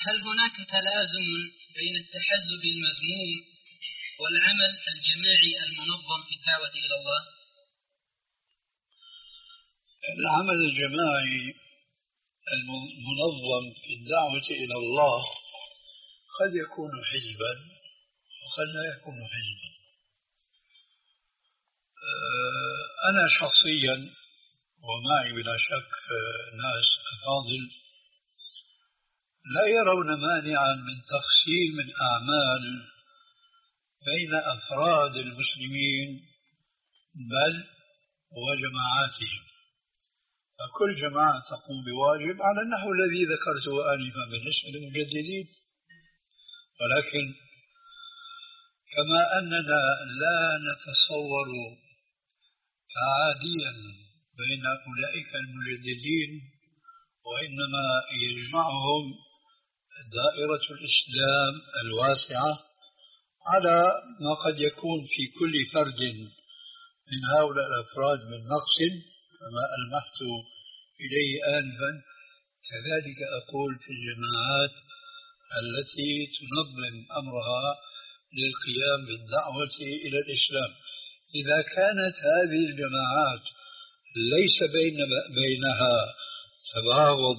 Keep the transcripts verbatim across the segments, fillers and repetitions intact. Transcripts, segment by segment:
هل هناك تلازم بين التحزب المذموم والعمل الجماعي المنظم في الدعوة إلى الله؟ العمل الجماعي المنظم في الدعوة إلى الله قد يكون حزبا وقد لا يكون حزبا. أنا شخصيا ومعي بلا شك ناس أفاضل لا يرون مانعا من تقسيم الأعمال بين أفراد المسلمين بل وجماعاتهم، فكل جماعة تقوم بواجب على النحو الذي ذكرته آنفا بالنسبة للمجددين. ولكن كما أننا لا نتصور تعاديا بين أولئك المجددين وإنما يجمعهم دائرة الإسلام الواسعة على ما قد يكون في كل فرد من هؤلاء الأفراد من نقص كما ألمحت إليه آنفا، كذلك أقول في الجماعات التي تنظم أمرها للقيام بالدعوة إلى الإسلام. إذا كانت هذه الجماعات ليس بين بينها تباغض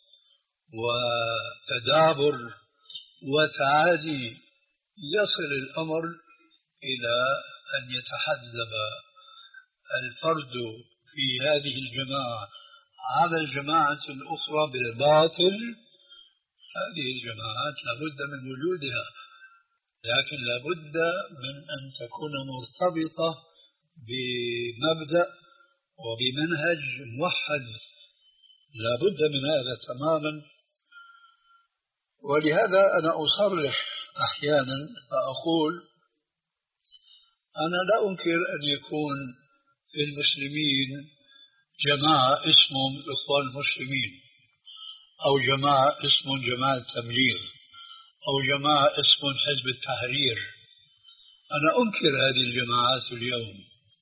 وتدابر وتعادي يصل الأمر إلى أن يتحزب الفرد في هذه الجماعة على الجماعة الأخرى بالباطل، هذه الجماعات لابد من وجودها، لكن لابد من أن تكون مرتبطة بمبدأ وبمنهج موحد، لابد من هذا تماما. ولهذا أنا أصرح أحيانا فأقول أنا لا أنكر أن يكون في المسلمين جماعة اسمهم الإخوان المسلمين، أو جماعة اسمهم جماعة التبليغ، أو جماعة اسمهم حزب التحرير. أنا أنكر هذه الجماعات اليوم،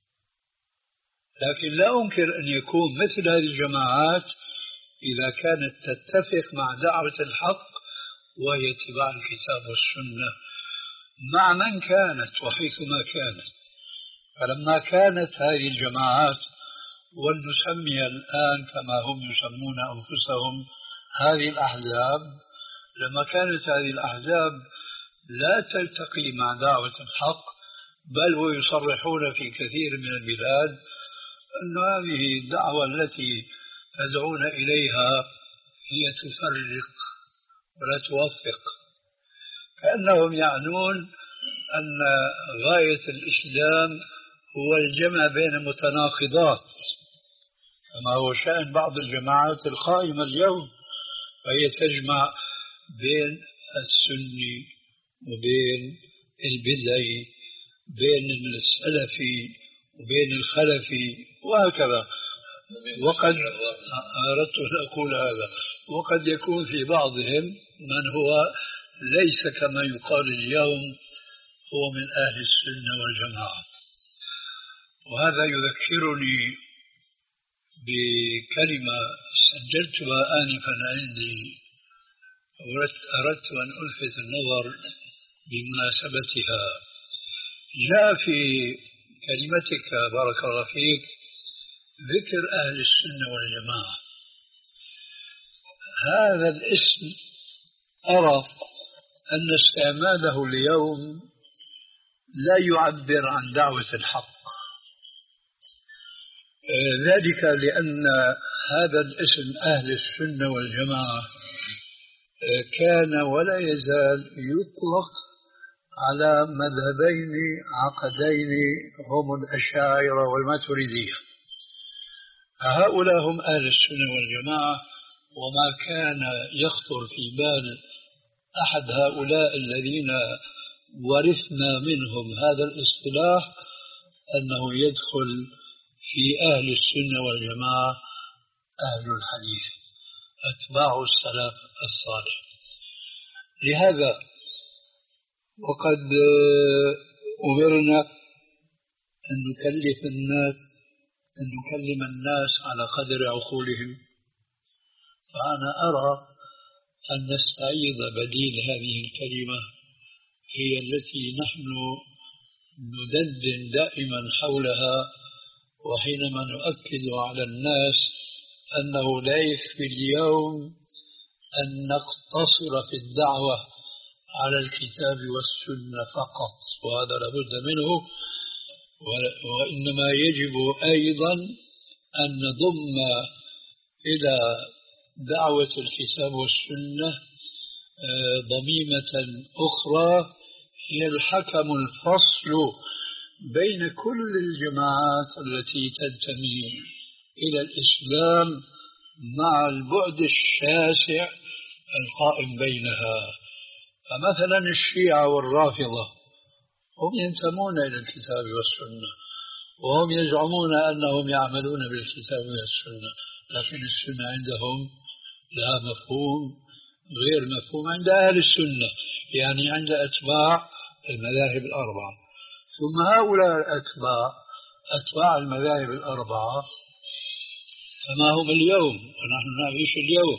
لكن لا أنكر أن يكون مثل هذه الجماعات إذا كانت تتفق مع دعوة الحق وهي اتباع الكتاب والسنة مع من كانت وحيثما كانت. فلما كانت هذه الجماعات ولنسمي الآن كما هم يسمون أنفسهم هذه الأحزاب، لما كانت هذه الأحزاب لا تلتقي مع دعوة الحق بل ويصرحون في كثير من البلاد أن هذه الدعوة التي تدعون إليها هي تفرق ولا توفق، كأنهم يعنون أن غاية الإسلام هو الجمع بين متناقضات كما هو شأن بعض الجماعات القائمة اليوم، فهي تجمع بين السني وبين البدعي، بين السلفي وبين الخلفي وهكذا. وقد أردت أن أقول هذا، وقد يكون في بعضهم من هو ليس كما يقال اليوم هو من أهل السنة والجماعة. وهذا يذكرني بكلمة سجلتها آنفا عندي، أردت أن ألفت النظر بمناسبتها. جاء في كلمتك بارك الله فيك ذكر أهل السنة والجماعة. هذا الاسم أرى أن استعماله اليوم لا يعبر عن دعوة الحق، ذلك لأن هذا الاسم أهل السنة والجماعة كان ولا يزال يطلق على مذهبين عقدين هم الأشاعرة والماتريدية. هؤلاء هم أهل السنة والجماعة، وما كان يخطر في بال أحد هؤلاء الذين ورثنا منهم هذا الاصطلاح أنه يدخل في أهل السنة والجماعة أهل الحديث أتباع السلف الصالح. لهذا وقد أمرنا أن نكلف الناس أن نكلم الناس على قدر عقولهم، فأنا أرى أن نستعيض بديل هذه الكلمة هي التي نحن ندندن دائما حولها، وحينما نؤكد على الناس أنه لا يكفي اليوم أن نقتصر في الدعوة على الكتاب والسنة فقط، وهذا لابد منه، وإنما يجب أيضا أن نضم إلى دعوة الكتاب والسنة ضميمة أخرى هي الحكم الفصل بين كل الجماعات التي تنتمي إلى الإسلام مع البعد الشاسع القائم بينها. فمثلا الشيعة والرافضة هم ينتمون إلى الكتاب والسنة، وهم يزعمون أنهم يعملون بالكتاب والسنة، لكن السنة عندهم لها مفهوم غير مفهوم عند أهل السنة، يعني عند أتباع المذاهب الأربعة. ثم هؤلاء الأتباع أتباع المذاهب الأربعة كما هم اليوم ونحن نعيش اليوم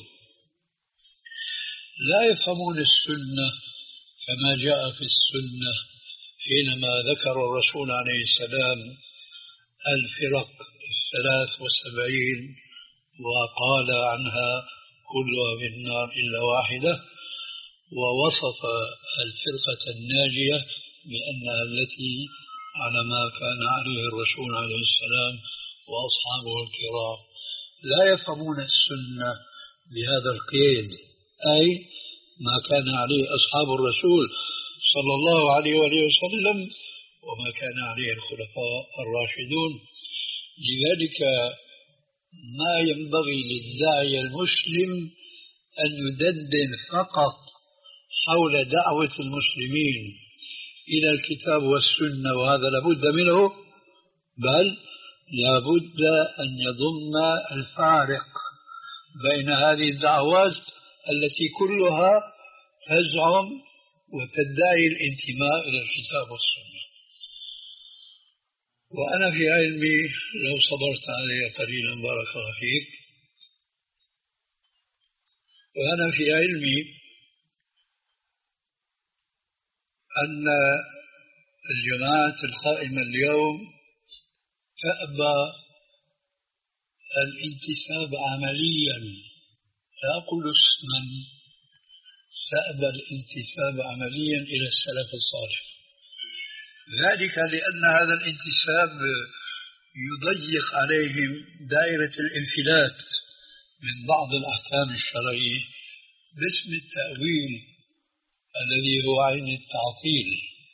لا يفهمون السنة كما جاء في السنة حينما ذكر الرسول عليه السلام الفرق الثلاث وسبعين وقال عنها كلها في النار إلا واحدة، ووصف الفرقة الناجية بأنها التي على ما كان عليه الرسول عليه السلام وأصحابه الكرام. لا يفهمون السنة بهذا القيد، أي ما كان عليه أصحاب الرسول صلى الله عليه وآله وسلم وما كان عليه الخلفاء الراشدون. لذلك ما ينبغي للداعية المسلم أن يدندن فقط حول دعوة المسلمين إلى الكتاب والسنة، وهذا لابد منه، بل لابد أن يضم الفارق بين هذه الدعوات التي كلها تزعم وتدعي الانتماء إلى الكتاب والسنة. وأنا في علمي لو صبرت علي قليلا بارك الله فيك، وأنا في علمي أن الجماعات القائمة اليوم تأبى الانتساب عمليا، لا أقول اسما، تأبى الانتساب عمليا إلى السلف الصالح، ذلك لأن هذا الانتساب يضيق عليهم دائرة الانفلات من بعض الأحكام الشرعية باسم التأويل الذي هو عين التعطيل،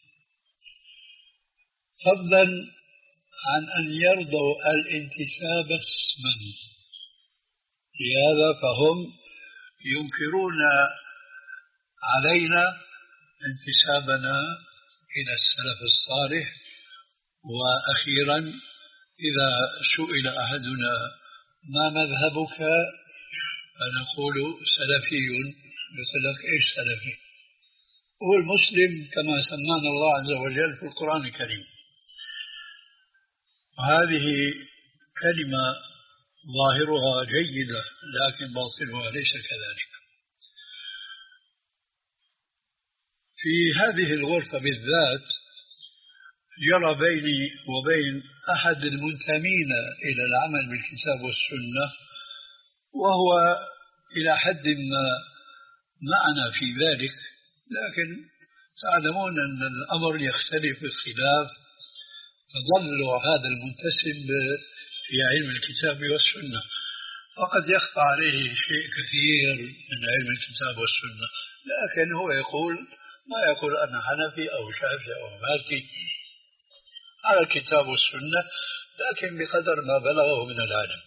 فضلا عن أن يرضوا الانتساب اسما. لهذا فهم ينكرون علينا انتسابنا إلى السلف الصالح. وأخيرا إذا سئل أحدنا ما مذهبك فنقول سلفي، يقول لك إيش سلفي؟ هو المسلم كما سمانا الله عز وجل في القرآن الكريم. وهذه كلمة ظاهرها جيدة لكن باطنها ليس كذلك. في هذه الغرفة بالذات جرى بيني وبين أحد المنتمين إلى العمل بالكتاب والسنة، وهو إلى حد ما معنا في ذلك، لكن تعلمون أن الأمر يختلف باختلاف تظل هذا المنتسب في علم الكتاب والسنة، فقد يخفى عليه شيء كثير من علم الكتاب والسنة، لكن هو يقول ما يقول أنا حنفي أو شافعي أو مالكي على الكتاب والسنة، لكن بقدر ما بلغه من العلم.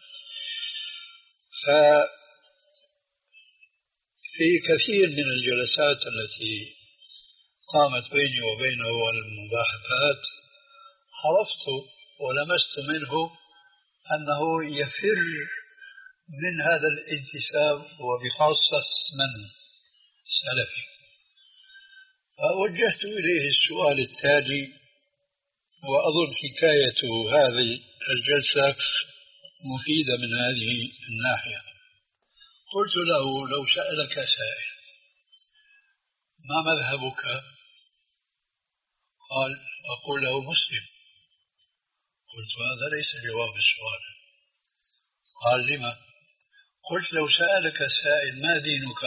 ففي كثير من الجلسات التي قامت بيني وبينه والمباحثات عرفت ولمست منه أنه يفر من هذا الانتساب وبخاصة من سلفي. فوجهت إليه السؤال التالي، وأظن حكاية هذه الجلسة مفيدة من هذه الناحية. قلت له لو سألك سائل ما مذهبك؟ قال أقول له مسلم. قلت هذا ليس جواب السؤال. قال لما؟ قلت لو سألك سائل ما دينك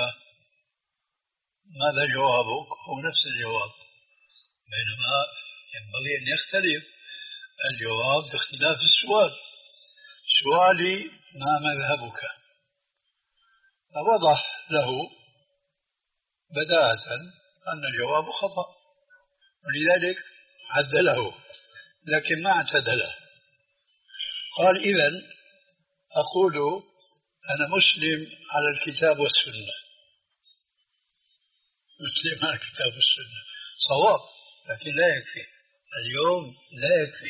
ماذا جوابك؟ هو نفس الجواب، بينما ينبغي أن يختلف الجواب باختلاف السؤال. سؤالي ما مذهبك؟ فوضح له بداهة أن الجواب خطأ، ولذلك عدله لكن ما اعتدله. قال إذن أقول أنا مسلم على الكتاب والسنة. مسلم على الكتاب والسنة صواب، لكن لا يكفي اليوم، لا يكفي.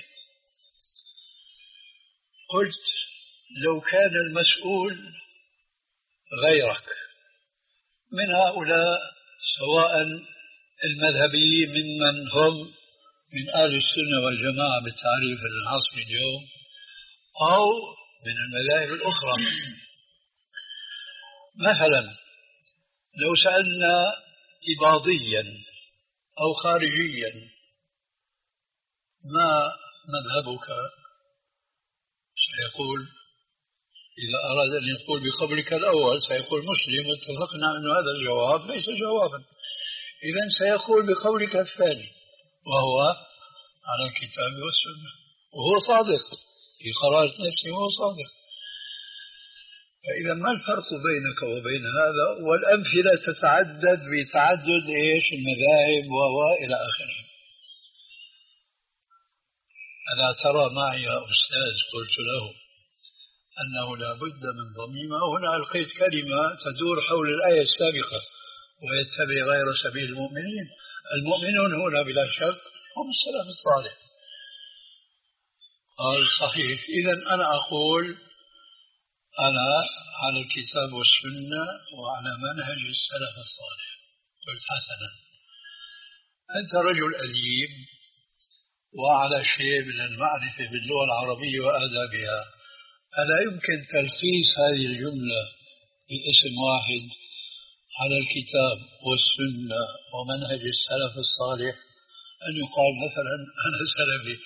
قلت لو كان المسؤول غيرك من هؤلاء، سواء المذهبيين ممن هم من أهل السنة والجماعة بالتعريف العصري اليوم، أو من المذاهب الأخرى، مثلا لو سألنا إباضيا أو خارجيا ما مذهبك، سيقول إذا أراد أن يقول بقبلك الأول سيقول مسلم، واتفقنا أن هذا الجواب ليس جوابا. إذن سيقول بقولك الثاني وهو على الكتاب والسنة، وهو صادق في قرارة نفسه، وهو صادق. فإذا ما الفرق بينك وبين هذا؟ والأمثلة تتعدد بتعدد إيش المذاهب وإلى آخره. ألا ترى معي يا أستاذ، قلت له أنه لا بد من ضميمة. هنا ألقيت كلمة تدور حول الآية السابقة ويتبع غير سبيل المؤمنين. المؤمنون هنا بلا شك هم السلف الصالح. قال صحيح. إذن أنا أقول أنا على الكتاب والسنة وعلى منهج السلف الصالح. قلت حسنا، أنت رجل أديب وعلى شيء من المعرفة باللغة العربية وآدابها، ألا يمكن تلخيص هذه الجملة باسم واحد على الكتاب والسنة ومنهج السلف الصالح؟ أن يقال مثلا أنا سلفي.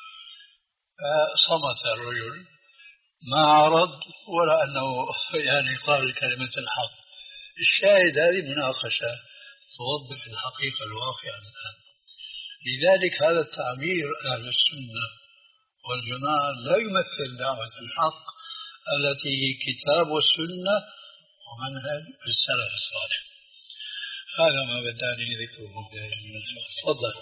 صمت الرجل، ما عرض ولا أنه يعني قال كلمة الحق. الشاهد هذه مناقشة توضح الحقيقة الواقعة الآن. لذلك هذا التعبير أهل السنة والجماعة لا يمثل دعوة الحق التي هي كتاب والسنة ومنهج السلف الصالح. هذا ما بداني ذكره. تفضل.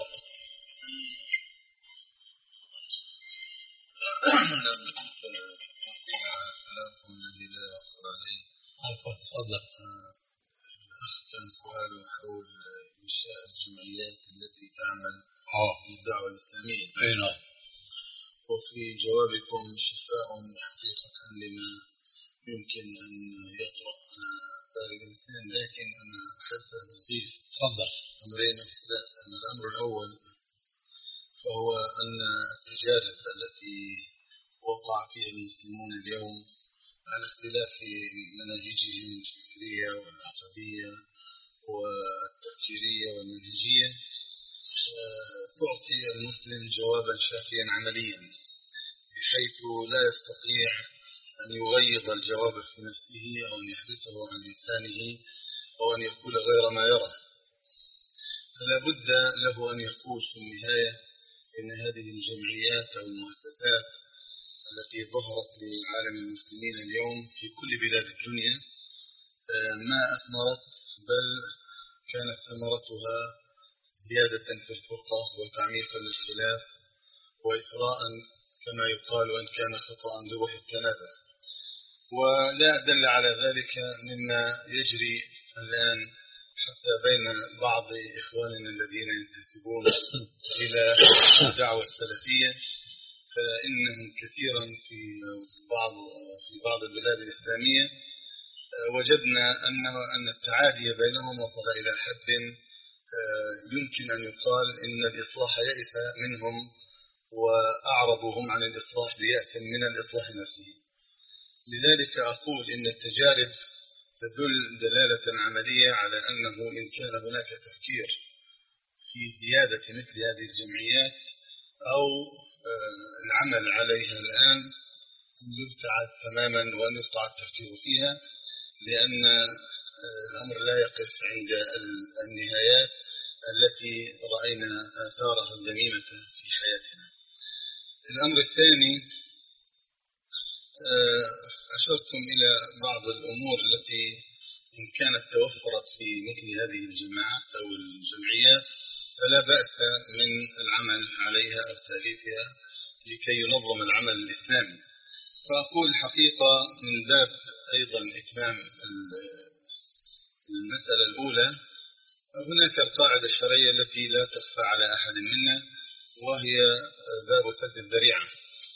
الذي لا يخطر عليه. تفضل. الأخ كان سؤاله حول إنشاء الجمعيات التي تعمل للدعوة الإسلامية. أي نعم. وفي جوابكم شفاء حقيقة لما يمكن أن يطرق خارج الإسلام، لكن أنا أحب أن أضيف أمرين ثلاثة. الأمر الأول فهو أن التجارب التي وقع فيها المسلمون اليوم على اختلاف مناهجهم الفكرية والعقدية والتفكيرية والمنهجية تعطي المسلم جوابا شافيا عمليا، بحيث لا يستطيع أن يغيظ الجواب في نفسه أو أن يحدثه عن لسانه أو أن يقول غير ما يرى. فلا بد له أن يقول في النهاية إن هذه الجمعيات أو المؤسسات التي ظهرت لعالم المسلمين اليوم في كل بلاد الدنيا ما أثمرت، بل كانت ثمرتها زيادة في الفرقة وتعميقا للخلاف وإثراء كما يقال، وإن كان خطأ لروح التنازع. ولا دل على ذلك مما يجري الآن حتى بين بعض إخواننا الذين ينتسبون إلى الدعوة السلفية، فإنهم كثيرا في بعض في بعض البلاد الإسلامية وجدنا أن أن التعادي بينهم وصل إلى حد يمكن أن يقال إن الإصلاح يئس منهم وأعرضهم عن الإصلاح بيأس من الإصلاح نفسه. لذلك أقول إن التجارب تدل دلالة عملية على أنه إن كان هناك تفكير في زيادة مثل هذه الجمعيات أو العمل عليها الآن يبتعد تماما وأن يقطع التفكير فيها، لأن الأمر لا يقف عند النهايات التي رأينا آثارها الذميمة في حياتنا. الأمر الثاني، أشرتم إلى بعض الأمور التي إن كانت توفرت في مثل هذه الجماعات أو الجمعيات فلا بأس من العمل عليها أو تأليفها لكي ينظم العمل الإسلامي. فأقول الحقيقة من باب أيضا إتمام المسألة الأولى، هناك القاعدة الشرعية التي لا تخفى على أحد منا وهي باب سد الذريعة.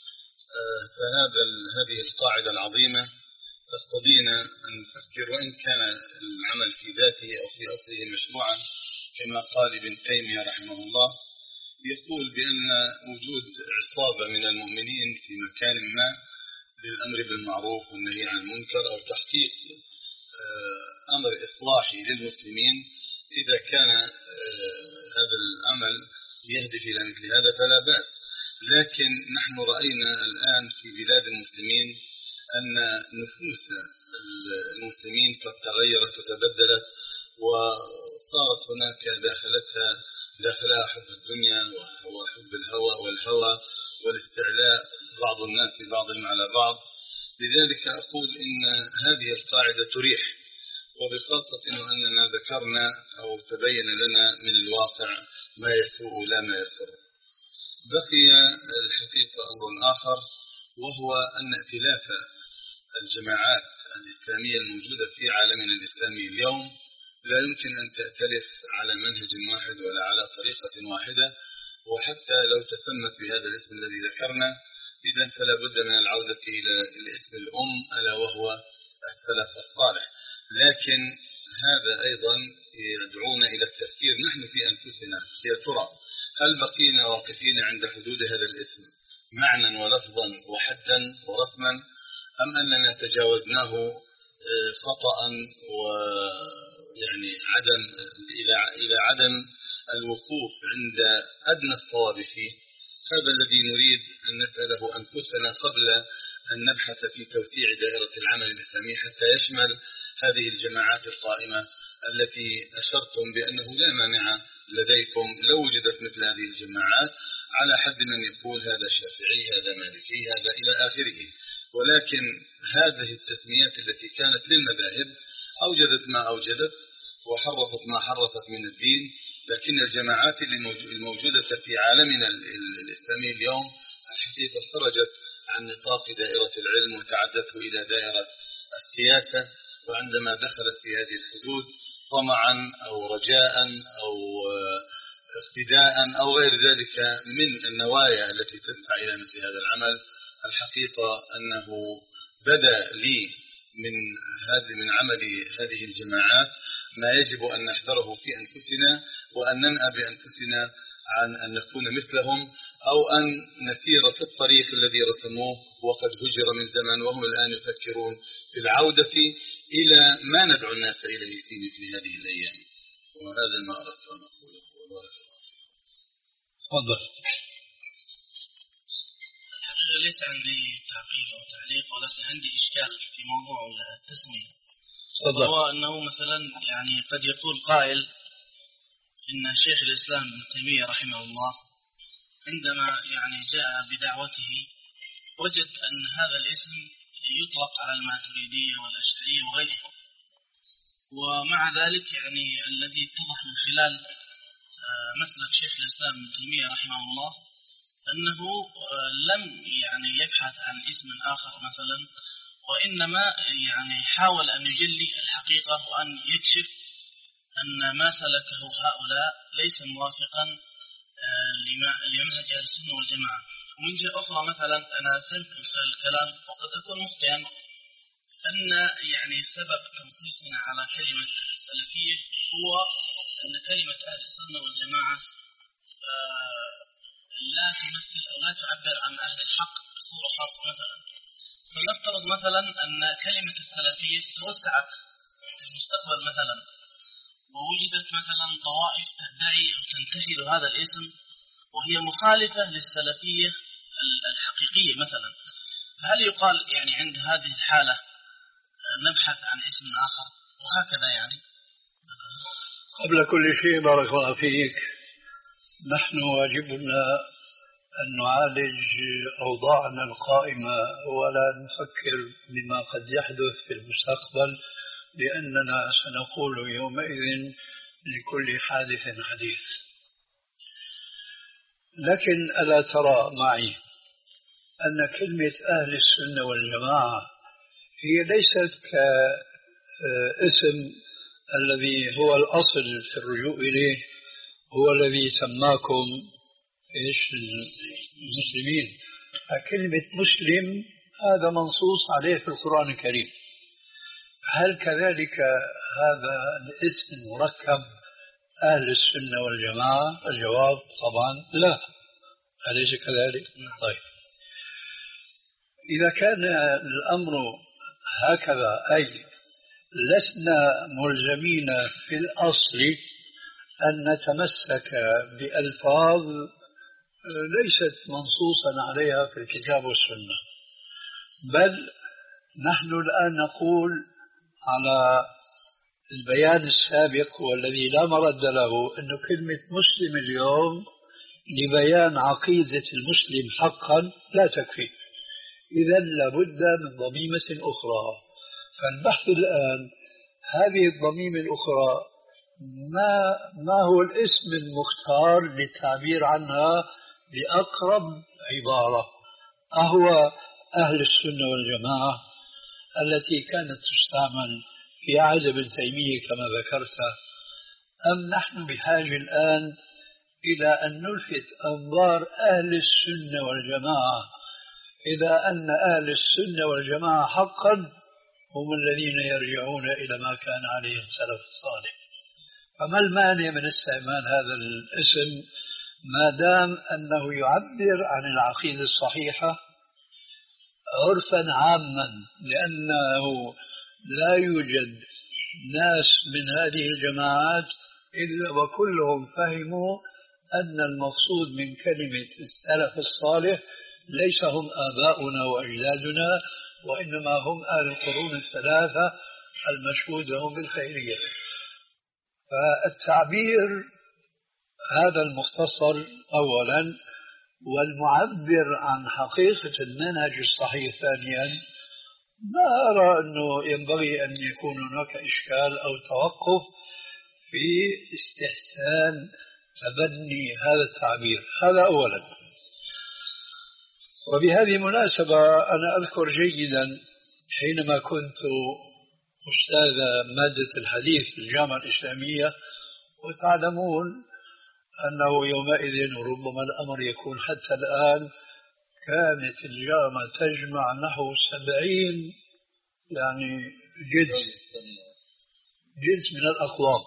فهذا هذه القاعدة العظيمة تقتضينا أن نفكر، وإن كان العمل في ذاته أو في أصله مشروعا كما قال ابن تيمية رحمه الله، يقول بأن وجود عصابة من المؤمنين في مكان ما للأمر بالمعروف والنهي عن المنكر أو تحقيق أمر إصلاحي للمسلمين، إذا كان هذا العمل يهدف إلى مثل هذا فلا بأس. لكن نحن رأينا الآن في بلاد المسلمين أن نفوس المسلمين قد تغيرت وتبدلت، وصارت هناك داخلتها داخلها حب الدنيا وحب الهوى والهوى والاستعلاء بعض الناس ببعضهم على بعض. لذلك أقول إن هذه القاعدة تريح، وبخاصة أننا ذكرنا أو تبين لنا من الواقع ما يسوء لا ما يسر. بقي الحقيقة أمر آخر، وهو أن ائتلاف الجماعات الإسلامية الموجودة في عالمنا الإسلامي اليوم لا يمكن أن تأتلف على منهج واحد ولا على طريقة واحدة، وحتى لو تسمت بهذا الاسم الذي ذكرنا إذا فلا بد من العودة إلى الاسم الأم ألا وهو السلف الصالح. لكن هذا أيضا يدعونا إلى التفكير نحن في أنفسنا، يا ترى هل بقينا واقفين عند حدود هذا الاسم معنى ولفظا وحدا ورسما، أم أننا تجاوزناه خطأ ويعني عدم إلى إلى عدم الوقوف عند أدنى الصواب فيه؟ هذا الذي نريد أن نسأله أنفسنا قبل أن نبحث في توسيع دائرة العمل الإسلامي حتى يشمل هذه الجماعات القائمة التي أشرتم بأنه لا مانع لديكم لو وجدت مثل هذه الجماعات على حد من يقول هذا شافعي هذا مالكي هذا إلى آخره. ولكن هذه التسميات التي كانت للمذاهب أوجدت ما أوجدت وحرفت ما حرفت من الدين، لكن الجماعات الموجودة في عالمنا الإسلامي اليوم الحقيقة خرجت عن نطاق دائرة العلم وتعدته إلى دائرة السياسة، وعندما دخلت في هذه الحدود طمعا أو رجاء أو اقتداء أو غير ذلك من النوايا التي تدفع إلى مثل هذا العمل، الحقيقة أنه بدأ لي من هذه من عمل هذه الجماعات ما يجب أن نحذره في أنفسنا وأن ننأى بأنفسنا عن أن نكون مثلهم أو أن نسير في الطريق الذي رسموه وقد هجر من زمن، وهم الآن يفكرون في العودة إلى ما ندعو الناس إليه في مثل هذه الأيام. وهذا ما أردت أن أقوله. وبارك الله فيكم. تفضل. ليس عندي تعقيب أو تعليق، ولكن عندي إشكال في موضوع التسمية. وهو أنه مثلا يعني قد يقول قائل إن شيخ الإسلام ابن تيمية رحمه الله عندما يعني جاء بدعوته وجد أن هذا الاسم يطلق على الماتريدية والأشعرية وغيرهم، ومع ذلك يعني الذي اتضح من خلال مسلك شيخ الإسلام ابن تيمية رحمه الله أنه لم يعني يبحث عن اسم آخر مثلا، وإنما يعني حاول أن يجلي الحقيقة وأن يكشف أن ما سلكه هؤلاء ليس موافقا لمنهج السنة والجماعة. ومن جهة أخرى مثلا أنا فهمت من خلال الكلام وقد أكون مخطئا أن يعني سبب تنصيصنا على كلمة السلفية هو أن كلمة أهل السنة والجماعة لا تمثل أو لا تعبر عن أهل الحق بصورة خاصة. مثلا فنفترض مثلا أن كلمة السلفية توسعت في المستقبل مثلا ووجدت مثلا طوائف تدعي أو تنتهل هذا الاسم وهي مخالفة للسلفية الحقيقية مثلا، فهل يقال يعني عند هذه الحالة نبحث عن اسم آخر وهكذا يعني؟ قبل كل شيء بارك الله فيك، نحن واجبنا أن نعالج أوضاعنا القائمة ولا نفكر بما قد يحدث في المستقبل، لأننا سنقول يومئذ لكل حادث حديث. لكن ألا ترى معي أن كلمة أهل السنة والجماعة هي ليست كاسم الذي هو الأصل في الرجوع إليه، هو الذي سماكم إيش المسلمين. كلمة مسلم هذا منصوص عليه في القرآن الكريم. هل كذلك هذا الاسم مركب أهل السنة والجماعة؟ الجواب طبعا لا، أليس كذلك؟ طيب، إذا كان الأمر هكذا أي لسنا ملزمين في الأصل أن نتمسك بألفاظ ليست منصوصا عليها في الكتاب والسنة، بل نحن الآن نقول على البيان السابق والذي لا مرد له أن كلمة مسلم اليوم لبيان عقيدة المسلم حقا لا تكفي، إذن لابد من ضميمة أخرى. فالبحث الآن هذه الضميمة الأخرى ما, ما هو الاسم المختار للتعبير عنها بأقرب عبارة؟ أهو أهل السنة والجماعة التي كانت تستعمل في عهد ابن تيمية كما ذكرت، أم نحن بحاجة الآن إلى أن نلفت أنظار أهل السنة والجماعة إلى أن أهل السنة والجماعة حقا هم الذين يرجعون إلى ما كان عليه السلف الصالح؟ فما المانع من استعمال هذا الاسم ما دام أنه يعبر عن العقيدة الصحيحة عرفا عاما؟ لأنه لا يوجد ناس من هذه الجماعات إلا وكلهم فهموا أن المقصود من كلمة السلف الصالح ليس هم آباؤنا وأجدادنا، وإنما هم أهل القرون الثلاثة المشهود لهم بالخيرية. فالتعبير هذا المختصر أولا والمعبر عن حقيقة المنهج الصحيح ثانيا، ما أرى أنه ينبغي أن يكون هناك إشكال أو توقف في استحسان تبني هذا التعبير. هذا أولا. وبهذه المناسبة أنا أذكر جيدا حينما كنت أستاذ مادة الحديث في الجامعة الإسلامية، وتعلمون أنه يومئذ وربما الأمر يكون حتى الآن كانت الجامعة تجمع نحو سبعين يعني جنس جنس من الأقوام.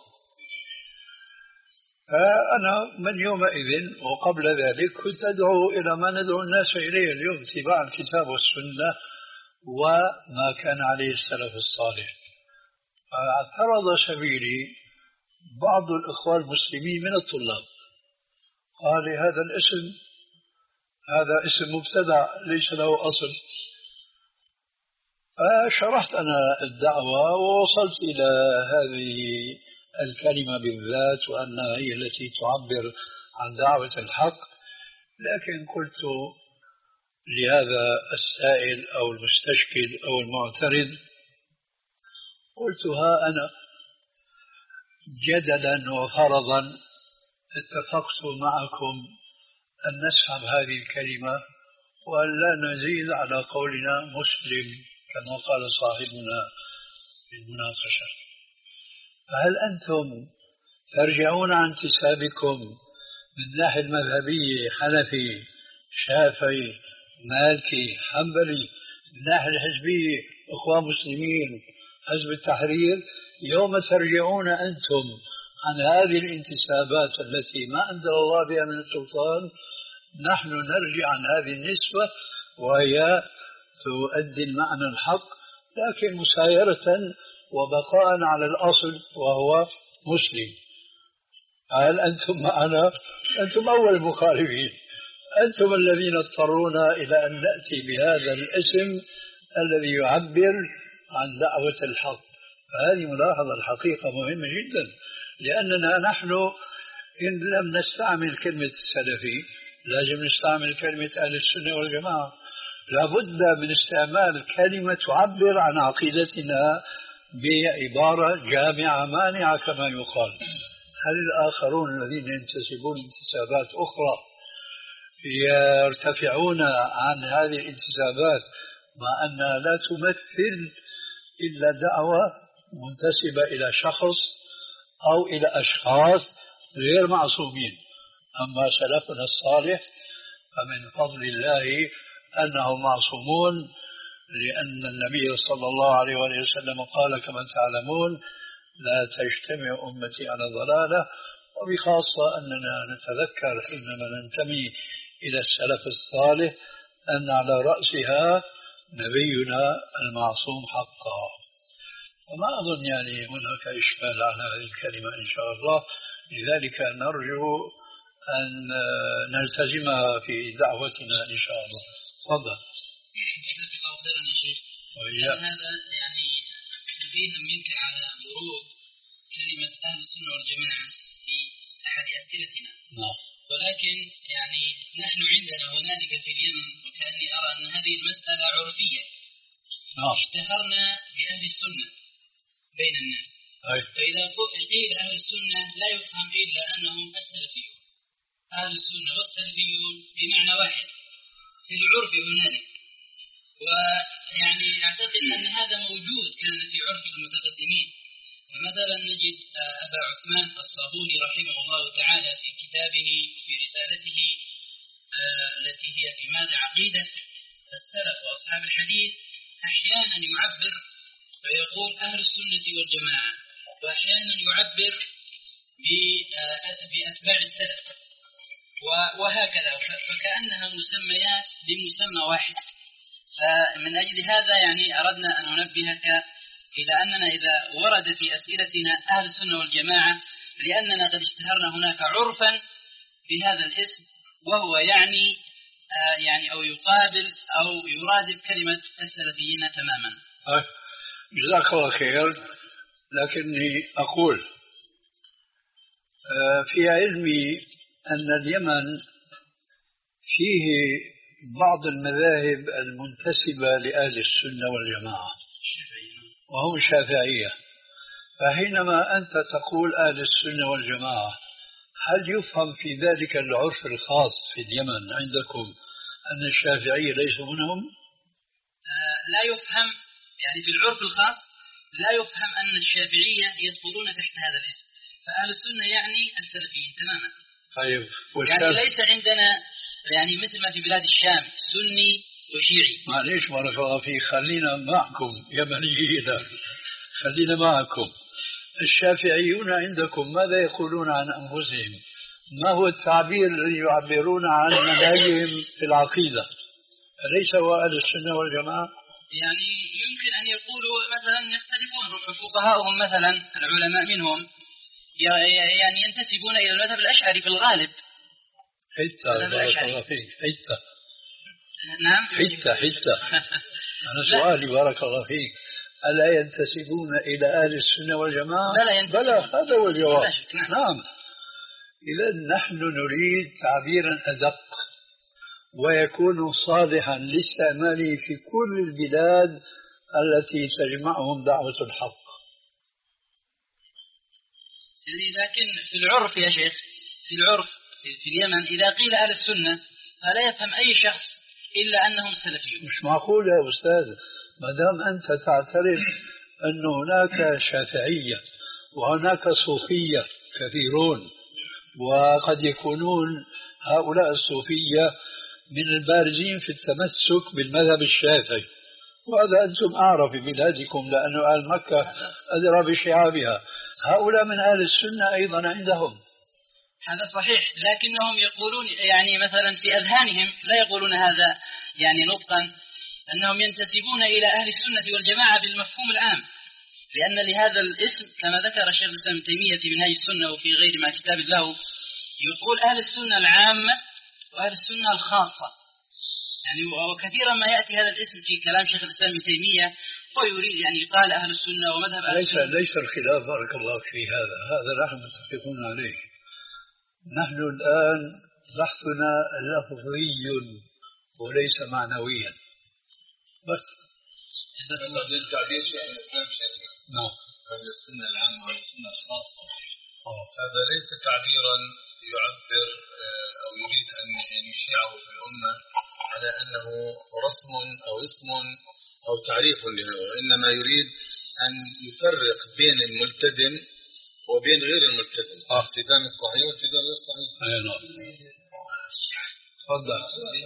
فأنا من يومئذ وقبل ذلك كنت أدعو إلى ما ندعو الناس إليه اليوم، اتباع الكتاب والسنة وما كان عليه السلف الصالح. اعترض سبيلي بعض الإخوة المسلمين من الطلاب، قال هذا الاسم هذا اسم مبتدع ليس له أصل. فشرحت أنا الدعوة ووصلت إلى هذه الكلمة بالذات وأنها هي التي تعبر عن دعوة الحق، لكن قلت لهذا السائل أو المستشكل أو المعترض، قلت ها أنا جدلا وفرضا اتفقت معكم أن نسحب هذه الكلمة وأن لا نزيد على قولنا مسلم كما قال صاحبنا في المناقشة. فهل أنتم ترجعون عن انتسابكم من الناحية المذهبية حنفي شافعي مالكي حنبلي، من الناحية الحزبية إخوان مسلمين حزب التحرير، يوم ترجعون أنتم عن هذه الانتسابات التي ما أنزل الله بها من السلطان، نحن نرجع عن هذه النسبة وهي تؤدي المعنى الحق، لكن مسايرة وبقاء على الأصل وهو مسلم. هل أنتم معنا؟ أنتم أول المخالفين، أنتم الذين اضطرونا إلى أن نأتي بهذا الاسم الذي يعبر عن دعوة الحق. فهذه ملاحظة الحقيقة مهمة جدا، لأننا نحن إن لم نستعمل كلمة السلفي لازم نستعمل كلمة أهل السنة والجماعة. لابد من استعمال كلمة تعبر عن عقيدتنا بعبارة جامعة مانعة كما يقال. هل الآخرون الذين ينتسبون انتسابات أخرى يرتفعون عن هذه الانتسابات مع أنها لا تمثل إلا دعوة منتسبة إلى شخص أو إلى أشخاص غير معصومين؟ أما سلفنا الصالح فمن فضل الله أنهم معصومون، لأن النبي صلى الله عليه وسلم قال كما تعلمون: لا تجتمع أمتي على ضلالة. وبخاصة أننا نتذكر حينما ننتمي إلى السلف الصالح أن على رأسها نبينا المعصوم حقا. وما أظن يعني هناك إشكال على هذه الكلمة إن شاء الله، لذلك نرجو أن نلتزمها في دعوتنا إن شاء الله. تفضل. جزاك الله خيرا يا شيخ. هذا يعني تنبيه منك على ورود كلمة أهل السنة والجماعة في أحد أسئلتنا. نعم. ولكن يعني نحن عندنا هنالك في اليمن، وكأني أرى أن هذه المسألة عرفية. نعم. اشتهرنا بأهل السنة بين الناس. أي. فإذا قيل أهل السنة لا يفهم إلا أنهم السلفيون. أهل السنة والسلفيون بمعنى واحد في العرف هنالك. ويعني أعتقد أن هذا موجود كان في عرف المتقدمين. فمثلا نجد أبا عثمان الصابوني رحمه الله تعالى في كتابه في رسالته التي هي في ماذا عقيدة السلف وأصحاب الحديث أحيانا يعبر فيقول أهل السنة والجماعة، وأحيانا يعبر بأتباع السلف، وهكذا، فكأنها مسميات بمسمى واحد. فمن أجل هذا يعني أردنا أن ننبهك إلى أننا إذا ورد في أسئلتنا أهل السنة والجماعة لأننا قد اشتهرنا هناك عرفا بهذا الاسم، وهو يعني آه يعني أو يقابل أو يرادف كلمة السلفيين تماما. جزاك الله خير. لكني أقول آه في علمي أن اليمن فيه بعض المذاهب المنتسبة لأهل السنة والجماعة وهم الشافعية. فحينما أنت تقول أهل السنة والجماعة، هل يفهم في ذلك العرف الخاص في اليمن عندكم أن الشافعية ليسوا منهم؟ آه لا يفهم، يعني في العرف الخاص لا يفهم أن الشافعية يدخلون تحت هذا الاسم. فأهل السنة يعني السلفيين تماما. طيب. يعني ليس عندنا يعني مثل ما في بلاد الشام سني وشيعي. معليش بارك الله فيك، خلينا معكم يمنيين، خلينا معكم. الشافعيون عندكم ماذا يقولون عن أنفسهم؟ ما هو التعبير الذي يعبرون عن منهجهم في العقيدة؟ أليس هو أهل السنة والجماعة؟ يعني يمكن أن يقولوا مثلا يختلفون، فقهاؤهم مثلا العلماء منهم يعني ينتسبون إلى المذهب الأشعري في الغالب. حتى بارك الله فيك، حتى نعم حتى حتى أنا سؤالي بارك الله فيك، ألا ينتسبون إلى أهل السنة والجماعة؟ بلى ينتسبون. بلى، هذا هو الجواب. نعم, نعم. إذا نحن نريد تعبيرا أدق ويكون صالحا لاستعماله في كل البلاد التي تجمعهم دعوة الحق. لكن في العرف يا شيخ، في العرف في اليمن إذا قيل أهل السنة فلا يفهم أي شخص إلا أنهم سلفيون. مش معقول يا أستاذ، ما دام أنت تعترف أن هناك شافعية وهناك صوفية كثيرون، وقد يكونون هؤلاء الصوفية من البارزين في التمسك بالمذهب الشافعي، وهذا أنتم أعرف ببلادكم لأن أهل مكة أدرى بشعابها، هؤلاء من أهل السنة أيضا عندهم. هذا صحيح، لكنهم يقولون يعني مثلا في أذهانهم لا يقولون هذا يعني نطقا، أنهم ينتسبون إلى أهل السنة والجماعة بالمفهوم العام. لأن لهذا الاسم كما ذكر الشيخ الإسلام ابن تيمية في منهاج السنة وفي غير ما كتاب له، يقول أهل السنة العامة وأهل السنة الخاصة، يعني وكثيرا ما يأتي هذا الاسم في كلام شيخ الإسلام ابن تيمية ويريد يعني يقال أهل السنة ومذهب أهل ليس السنة. ليس الخلاف بارك الله في هذا، هذا نحن متفقون عليه. نحن الآن بحثنا لفظي وليس معنويا بس. التعبير شيخ الإسلام شيخنا نعم أهل السنة العامة والسنة الخاصة، أوه. هذا ليس تعبيرا يعبر أو يريد أن يشيعه في الأمة على أنه رسم أو اسم أو تعريف له، وإنما يريد أن يفرق بين الملتزم وبين غير الملتزم، الالتزام الصحيح والالتزام غير الصحيح. أي نعم. تفضل.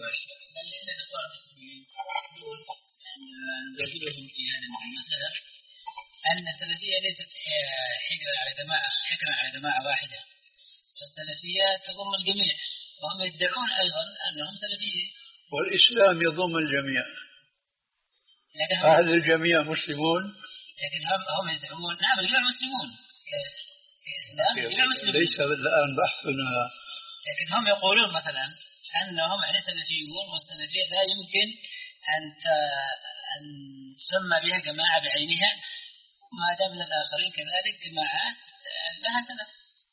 نجادلهم في هذه المسألة أن السلفية ليست حكرا على جماعة حكرا على جماعة واحدة، فالسلفية تضم الجميع، وهم يدعون أيضا أنهم سلفيين. والإسلام يضم الجميع، هل الجميع مسلمون؟ لكن هم هم يزعمون نعم الجميع مسلمون كإسلام الجميع مسلمون. ليس الآن بحثنا، لكن هم يقولون مثلا أنهم يعني سلفيون، والسلفية لا يمكن أن أن تسمى بها جماعة بعينها، ما دام الآخرين كذلك جماعات لها سلف.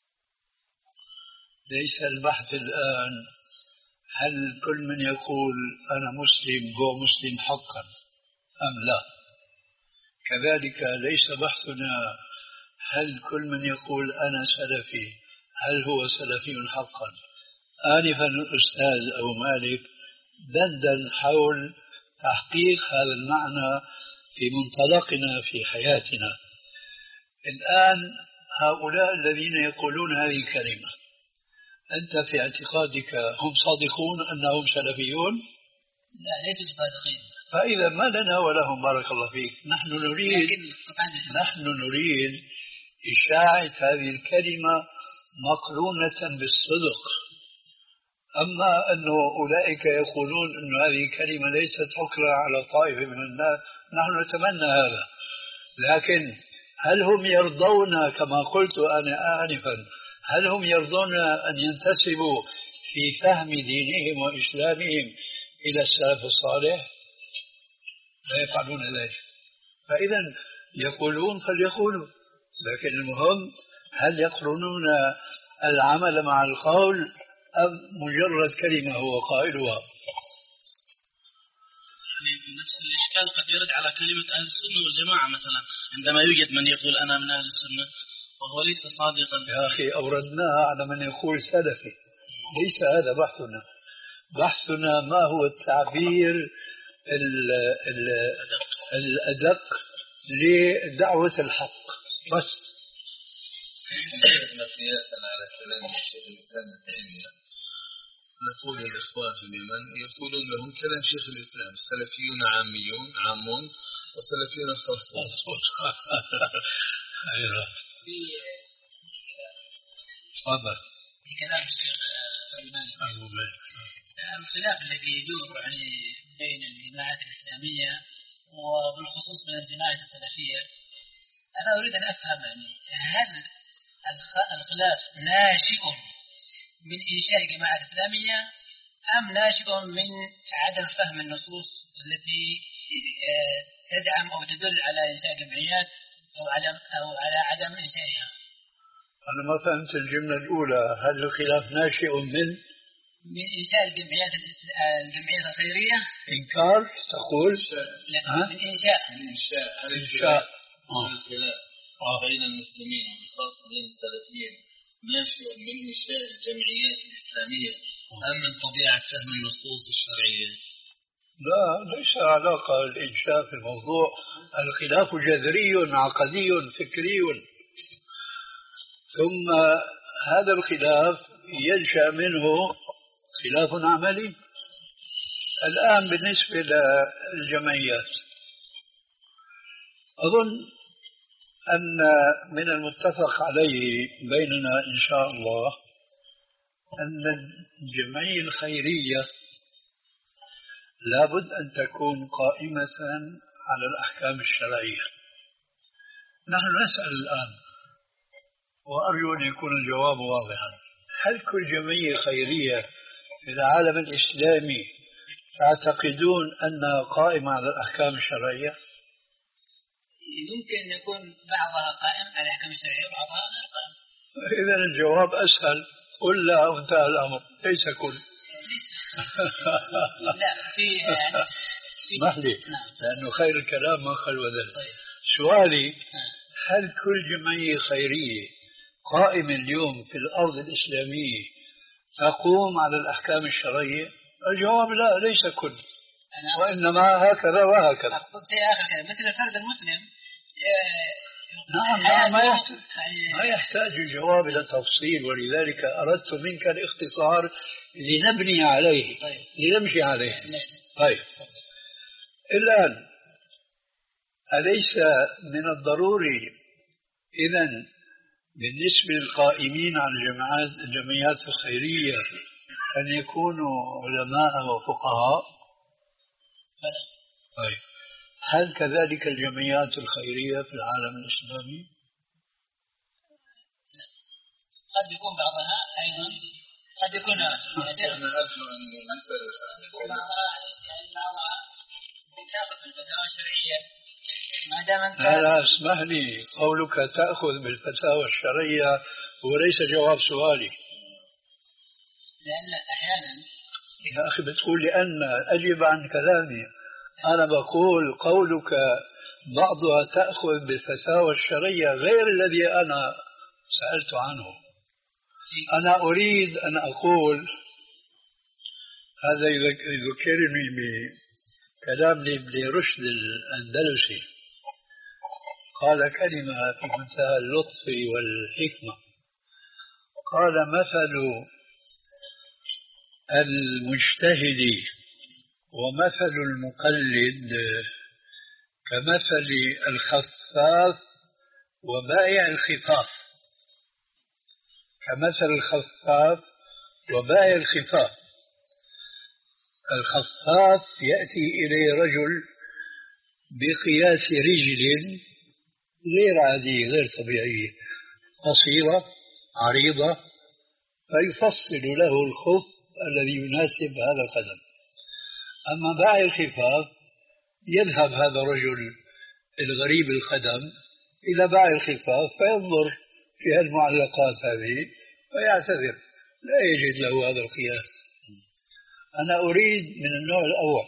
ليس البحث الآن هل كل من يقول أنا مسلم هو مسلم حقا أم لا، كذلك ليس بحثنا هل كل من يقول أنا سلفي هل هو سلفي حقا. آنفا الأستاذ أبو مالك دندن حول تحقيق هذا المعنى في منطلقنا في حياتنا. الآن هؤلاء الذين يقولون هذه الكلمة، أنت في اعتقادك هم صادقون أنهم سلفيون؟ لا ليسوا صادقين. فإذا ما لنا ولهم بارك الله فيك. نحن نريد نحن نريد إشاعة هذه الكلمة مقرونة بالصدق. أما أن أولئك يقولون أن هذه الكلمة ليست حكرا على طائفة من الناس، نحن نتمنى هذا، لكن هل هم يرضون كما قلت أنا آنفا، هل هم يرضون أن ينتسبوا في فهم دينهم وإسلامهم إلى السلف الصالح؟ لا يفعلون ذلك. فإذا يقولون فليقولوا، لكن المهم هل يقرنون العمل مع القول أم مجرد كلمة هو قائلها؟ يعني نفس الإشكال قد يرد على كلمة أهل السنة والجماعة مثلا، عندما يوجد من يقول أنا من أهل السنة وهو ليس صادقا. يا أخي أوردناها على من يقول سلفي، ليس هذا بحثنا. بحثنا ما هو التعبير الأدق لدعوة الحق بس. قياسا على كلام الشيخ الإسلام ابن تيمية نقول للإخوان في اليمن يقولون لهم كلام شيخ الإسلام: السلفيون عاميون عامون والسلفيون خاصون. تفضل. في كلام الشيخ أبو مالك الخلاف الذي يدور يعني بين الجماعات الإسلامية وبالخصوص من الجماعة السلفية، أنا أريد أن أفهم يعني هل الخلاف ناشئ من إنشاء جماعة إسلامية أم ناشئ من عدم فهم النصوص التي تدعم أو تدل على إنشاء جمعيات أو على أو على عدم إنشائها؟ أنا ما فهمت الجملة الأولى. هل الخلاف ناشئ من من إنشاء الجمعيات الجمعيات الخيرية؟ إنكار تقول؟ لا من إنشاء إنشاء إنشاء الخلاف بين المسلمين وبخاصة بين السلفيين ناشئ من إنشاء الجمعيات الإسلامية أم من طبيعة فهم النصوص الشرعية؟ لا، ليس علاقة الإنشاء في الموضوع. الخلاف جذري عقدي فكري، ثم هذا الخلاف ينشأ منه خلاف عملي. الآن بالنسبة للجمعيات أظن أن من المتفق عليه بيننا إن شاء الله أن الجمعية الخيرية لابد أن تكون قائمة على الأحكام الشرعية، نحن نسأل الآن وأرجو أن يكون الجواب واضحا. هل كل جمعية خيرية في العالم الإسلامي تعتقدون أنها قائمة على الأحكام الشرعية؟ يمكن يكون بعضها قائم على الأحكام الشرعية وبعضها غير قائم. إذا الجواب أسهل، قل لا وانتهى الأمر. ليس كل لا في يعني اسمح لي لأنه خير الكلام ما خلو ذلك. طيب. سؤالي هل كل جمعية خيرية قائمة اليوم في الأرض الإسلامية تقوم على الأحكام الشرعية؟ الجواب لا، ليس كل، وإنما هكذا وهكذا. أقصد شيء آخر كذا مثل الفرد المسلم. نعم، ما يحتاج ما يحتاج الجواب إلى تفصيل، ولذلك أردت منك الاختصار لنبني عليه. طيب. لنمشي عليه. طيب الآن أليس من الضروري إذن بالنسبة للقائمين على الجمعيات الجمعيات الخيرية أن يكونوا علماء وفقهاء؟ طيب هل كذلك الجمعيات الخيرية في العالم الإسلامي؟ قد يكون بعضها أيضا قد يكون بعضها تأخذ بالفتاوى الشرعية. ما دام أنت لا اسمح لي، قولك تأخذ بالفتاوى الشرعية وليس جواب سؤالي. لأن أحيانا يا أخي بتقول لأن أجب عن كلامي. أنا بقول قولك بعضها تأخذ بالفتاوى الشرعية غير الذي أنا سألت عنه. أنا أريد أن أقول هذا يذكرني بكلام ابن رشد الأندلسي، قال كلمة في منتهى اللطف والحكمة. قال مثل المجتهد ومثل المقلد كمثل الخفاف وبائع الخفاف. كمثل الخفاف وبائع الخفاف. الخفاف يأتي إليه رجل بقياس رجل غير عادية غير طبيعية، قصيرة عريضة، فيفصل له الخف الذي يناسب هذا القدم. أما بائع الخفاف يذهب هذا الرجل الغريب القدم إلى بائع الخفاف فينظر في المعلقات هذه ويعتذر، لا يجد له هذا القياس. أنا أريد من النوع الأول،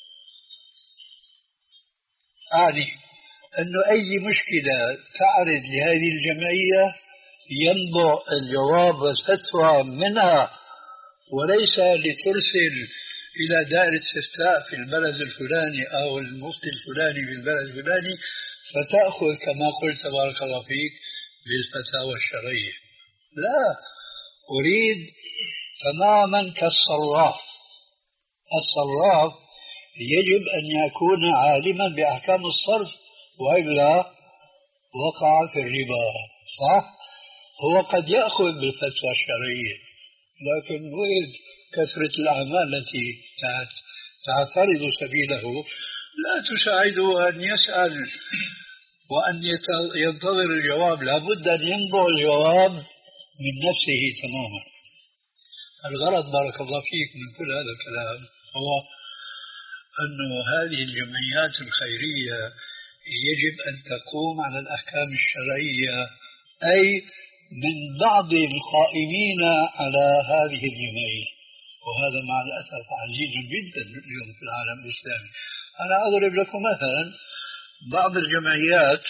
أعني أنه أي مشكلة تعرض لهذه الجمعية ينبع الجواب والفتوى منها، وليس لترسل إلى دائرة استفتاء في البلد الفلاني أو المفتي الفلاني في البلد الفلاني فتأخذ كما قلت بارك الله فيك بالفتاوى الشرعية. لا، أريد تماما كالصراف. الصراف يجب أن يكون عالما بأحكام الصرف وإلا وقع في الربا، صح؟ هو قد يأخذ بالفتوى الشرعية لكن وإذ كثرة الأعمال التي تعترض سبيله لا تساعده أن يسأل وأن ينتظر الجواب. لابد أن ينبع الجواب من نفسه تماما. الغرض بارك الله فيك من كل هذا الكلام هو أن هذه الجمعيات الخيرية يجب أن تقوم على الأحكام الشرعية، أي من بعض القائمين على هذه الجمعية، وهذا مع الأسف عزيز جدا اليوم في العالم الإسلامي. أنا أضرب لكم مثلا بعض الجمعيات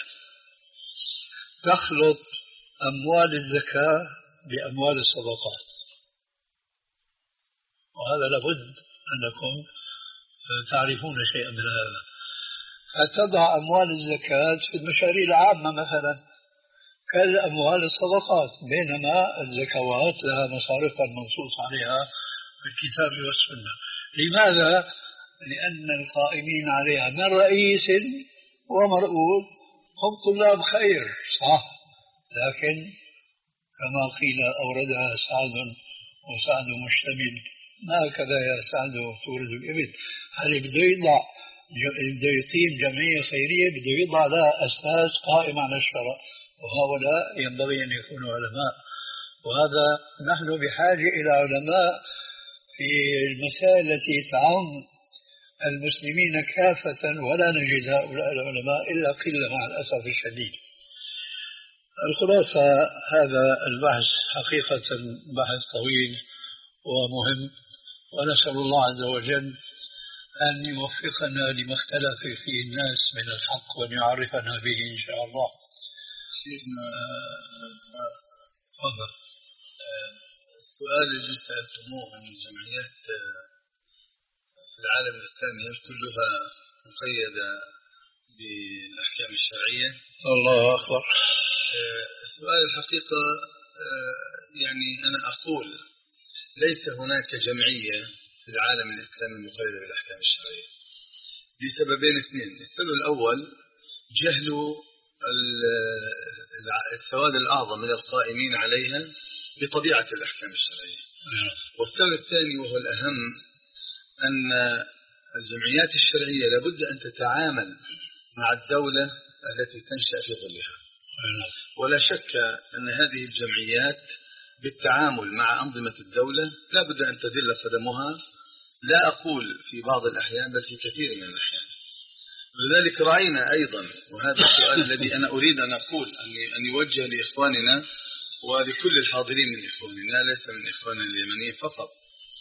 تخلط أموال الزكاة بأموال الصدقات، وهذا لابد أنكم تعرفون شيئا من هذا. فتضع أموال الزكاة في المشاريع العامة مثلا كالأموال الصدقات، بينما الزكوات لها مصارفها المنصوص عليها في الكتاب والسنة. لماذا؟ لأن القائمين عليها من رئيس ومرؤوس هم طلاب خير، صح، لكن كما قيل أوردها سعد وسعد مشتمل، ما هكذا يا سعد تورد الإبل. هل بده يضع بده يقيم جمعية خيرية بده يضع لها أساس قائم على الشرع، وهؤلاء ينبغي أن يكونوا علماء. وهذا نحن بحاجة إلى علماء في المسائل التي تعم المسلمين كافة، ولا نجد هؤلاء العلماء إلا قلة مع الأسف الشديد. الخلاصة هذا البحث حقيقة بحث طويل ومهم، ونسأل الله عز وجل أن يوفقنا لما اختلف فيه الناس من الحق وأن يعرفنا به إن شاء الله. شيخنا تفضل. السؤال الذي سألتموه عن الجمعيات في العالم الإسلامي هل كلها مقيدة بالأحكام الشرعية؟ الله أكبر. السؤال الحقيقة يعني أنا أقول ليس هناك جمعية في العالم الإسلامي مقيدة بالأحكام الشرعية لسببين اثنين. السبب الأول جهل السواد الأعظم من القائمين عليها بطبيعة الأحكام الشرعية. والسبب الثاني وهو الأهم أن الجمعيات الشرعية لابد أن تتعامل مع الدولة التي تنشأ في ظلها، ولا شك أن هذه الجمعيات بالتعامل مع أنظمة الدولة لا بد أن تزل قدمها، لا أقول في بعض الأحيان بل في كثير من الأحيان. ولذلك رأينا أيضا، وهذا السؤال الذي أنا أريد أن أقول أن يوجه لإخواننا ولكل الحاضرين من إخواننا ليس من إخواننا اليمنيين فقط،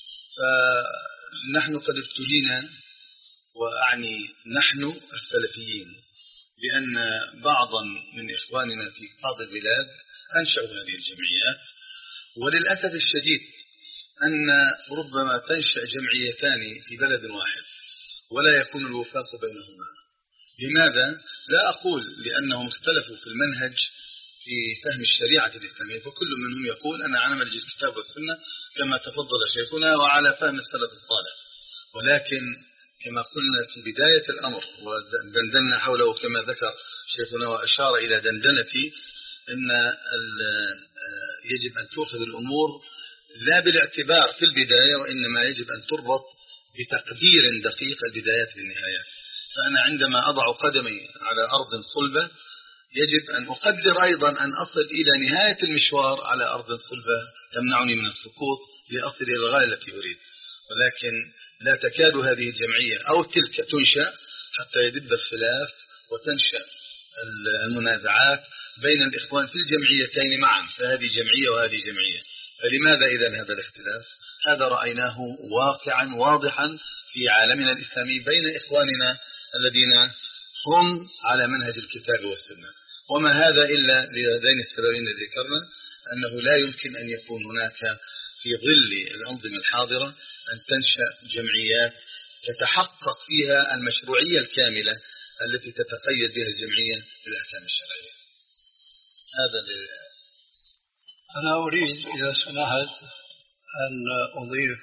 فنحن قد ابتلينا، وأعني نحن السلفيين، لأن بعضا من إخواننا في بعض البلاد أنشأوا هذه الجمعيات، وللأسف الشديد أن ربما تنشأ جمعيتان في بلد واحد ولا يكون الوفاق بينهما. لماذا؟ لا أقول لأنهم اختلفوا في المنهج في فهم الشريعة الإسلامية، فكل منهم يقول أنا على منهج الكتاب والسنة كما تفضل شيخنا وعلى فهم السلف الصالح، ولكن كما قلنا في بداية الأمر ودندنا حوله كما ذكر شيخنا وأشار إلى دندنتي، أن يجب أن تأخذ الأمور لا بالاعتبار في البداية، وإنما يجب أن تربط بتقدير دقيق البدايات بالنهايات. فأنا عندما أضع قدمي على أرض صلبة يجب أن أقدر أيضا أن أصل إلى نهاية المشوار على أرض صلبة تمنعني من السقوط لأصل إلى الغاية التي أريد. ولكن لا تكاد هذه الجمعية أو تلك تنشأ حتى يدب الخلاف وتنشأ المنازعات بين الإخوان في الجمعيتين معا، فهذه جمعية وهذه جمعية. فلماذا إذن هذا الاختلاف؟ هذا رأيناه واقعا واضحا في عالمنا الإسلامي بين إخواننا الذين هم على منهج الكتاب والسنة. وما هذا إلا لهذين السببين الذي ذكرنا، أنه لا يمكن أن يكون هناك في ظل الأنظمة الحاضرة أن تنشأ جمعيات تتحقق فيها المشروعية الكاملة التي تتقيد بها الجمعية بالأحكام الشرعية. هذا ل... أنا أريد إذا سمحت أن أضيف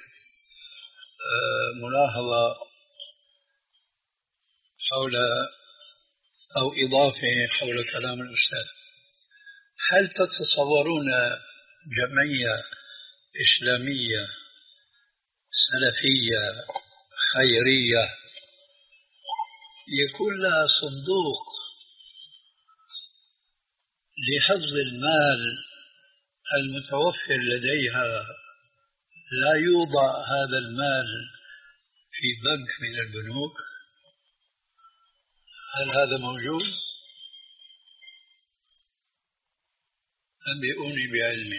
ملاحظة حول أو إضافة حول كلام الأستاذ. هل تتصورون جمعية إسلامية سلفية خيرية يكون لها صندوق لحفظ المال المتوفر لديها، لا يوضع هذا المال في بنك من البنوك؟ هل هذا موجود؟ أنبئوني بعلم.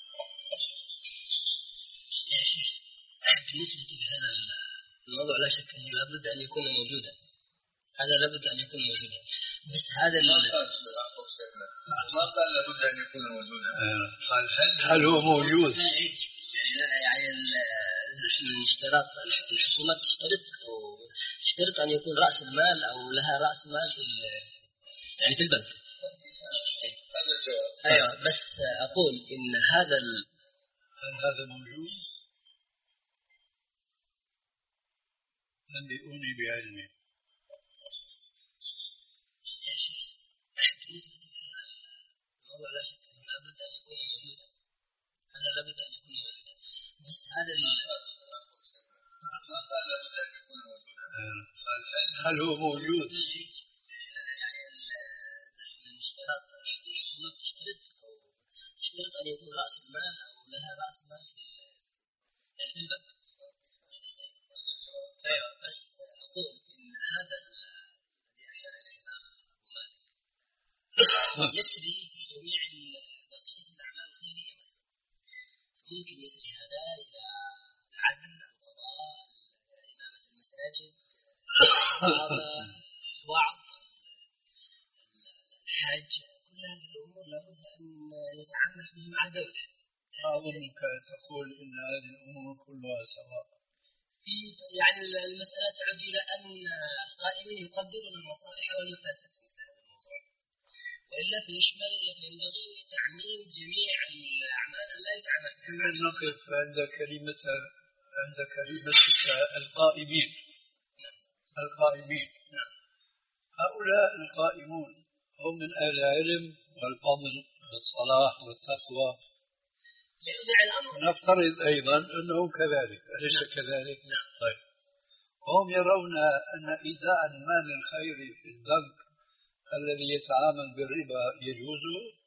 يا شيخ، بالنسبة لهذا الموضوع لا شك أنه لابد أن يكون موجودا، هذا لابد أن يكون موجودا. بس هذا ما قال لابد أن يكون موجودا، قال هل هل هو موجود؟ يعني الاشتراط الحكومات تشترط أو تشترط أن يكون رأس المال أو لها رأس مال في يعني في البنك. أيوة، بس أقول إن هذا ال... هل هذا موجود؟ أنبئوني بعلمه. يا شيخ، الموضوع لا شك أنه لابد أن يكون موجودا، هذا لابد أن يكون موجودا. بس هذا ال... ما قال لابد أن يكون موجودا، قال هل هو موجود؟ يعني الاشتراط الحكومة تشترط أو تشترط أن يكون رأس المال أو لها رأس مال في البنك. أيوة بس أقول إن هذا الذي أشار إليه الأخ أبو مالك يسري في جميع بقية الأعمال الخيرية مثلا، ممكن يسري هذا إلى العدل، القضاء، إمامة المساجد، الوعظ، الحج، كل هذه الأمور لابد أن يتعامل فيه مع الدولة. أظنك تقول إن هذه الأمور كلها سواء. في يعني المسألة تعود إلى أن القائمين يقدرون المصالح والمفاسد في هذا الموضوع، وإلا فيشمل ينبغي تعميم جميع الأعمال لا يتعامل فيها. نقف عند كلمة عند كلمتك القائمين. القائمين هؤلاء القائمون هم من أهل العلم والفضل والصلاح والتقوى. نفترض أيضا أنهم كذلك، أليس كذلك؟ طيب، وهم يرون أن إيداع المال الخيري في البنك الذي يتعامل بالربا يجوز؟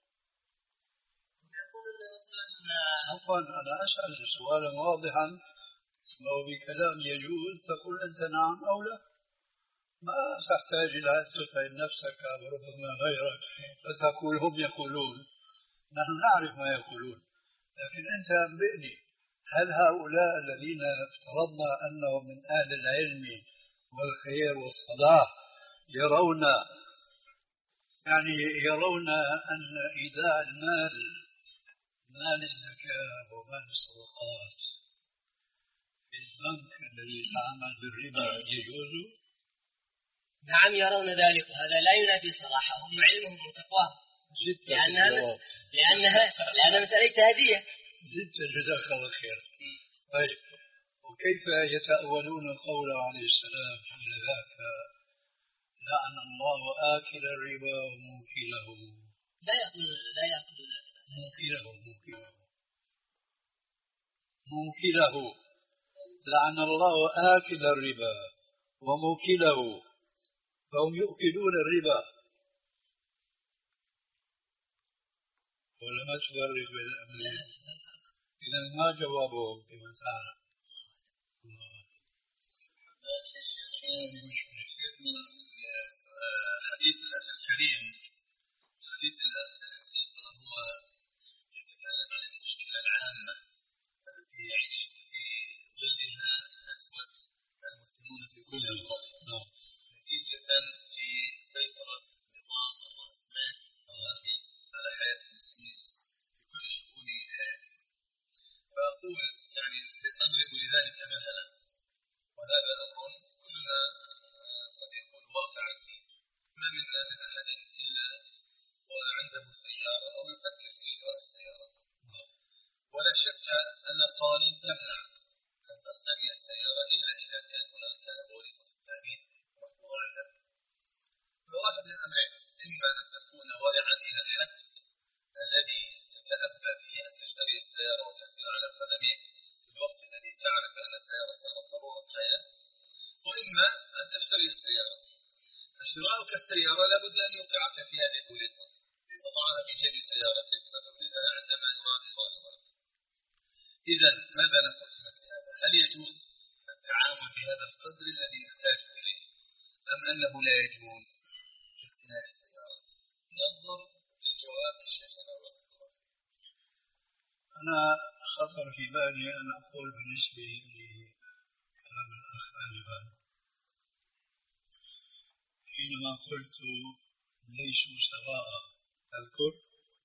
عفوا أنا أسأل سؤالا واضحا، لو بكلام يجوز تقول أنت نعم أو لا، ما تحتاج إلى أن تتعب نفسك وربما غيرك فتقول هم يقولون. نحن نعرف ما يقولون، لكن أنت أنبئني، هل هؤلاء الذين افترضنا أنهم من أهل العلم والخير والصلاح يرون يعني يرون أن إيداع المال مال الزكاة ومال الصدقات في البنك الذي يتعامل بالربا يجوز؟ نعم يرون ذلك، وهذا لا ينافي صلاحهم وعلمهم وتقواهم، لأنها لأنها لأنها مسألة اجتهادية. زدت جزاك الله خير. طيب، وكيف يتأولون قوله عليه السلام حين ذاك لعن الله آكل الربا وموكله؟ لا يقول لا يقول موكله موكله موكله لعن الله آكل الربا وموكله، فهم يؤكلون الربا. ولا ما تفرق بين الأمرين؟ إذا ما جوابهم كما تعلم. حديث الأخ الكريم، حديث الأخ الحقيقة هو يتكلم عن المشكلة العامة التي يعيش في ظلها الأسود المسلمون في كل الأرض نتيجة لسيطرة نظام الرأسمالي الطواغي على حياة المسلمين في كل شؤون حياتهم. فأقول يعني نضرب لذلك مثلا، وهذا أمر كلنا قد يكون واقعا فيه، ما منا من أحد إلا وعنده سيارة أو يفكر في شراء السيارة، ولا شك أن القوانين تمنع أن تقتني السيارة إلا إذا كان هناك بوليصة التأمين محفوظة عندك. فواحد من الأمرين، إما أن تكون ورعا إلى الحد الذي تتأبى فيه أن تشتري السيارة وتسير على قدمين في الوقت الذي تعرف أن السيارة صارت ضرورة حياة، وإما أن تشتري السيارة. فشراؤك السيارة لابد أن يوقعك في هذه البوليصة لتضعها في جيب سيارتك فتبرزها عندما يراد ظاهرها. إذا ماذا نقول في مثل هذا؟ هل يجوز التعامل بهذا القدر الذي نحتاج إليه، أم أنه لا يجوز في اقتناء السيارة؟ ننظر لجواب شيخنا رحمه الله. أنا خطر في بالي أن أقول بالنسبة لكلام الأخ آنفا حينما قلت ليسوا سواء، تذكر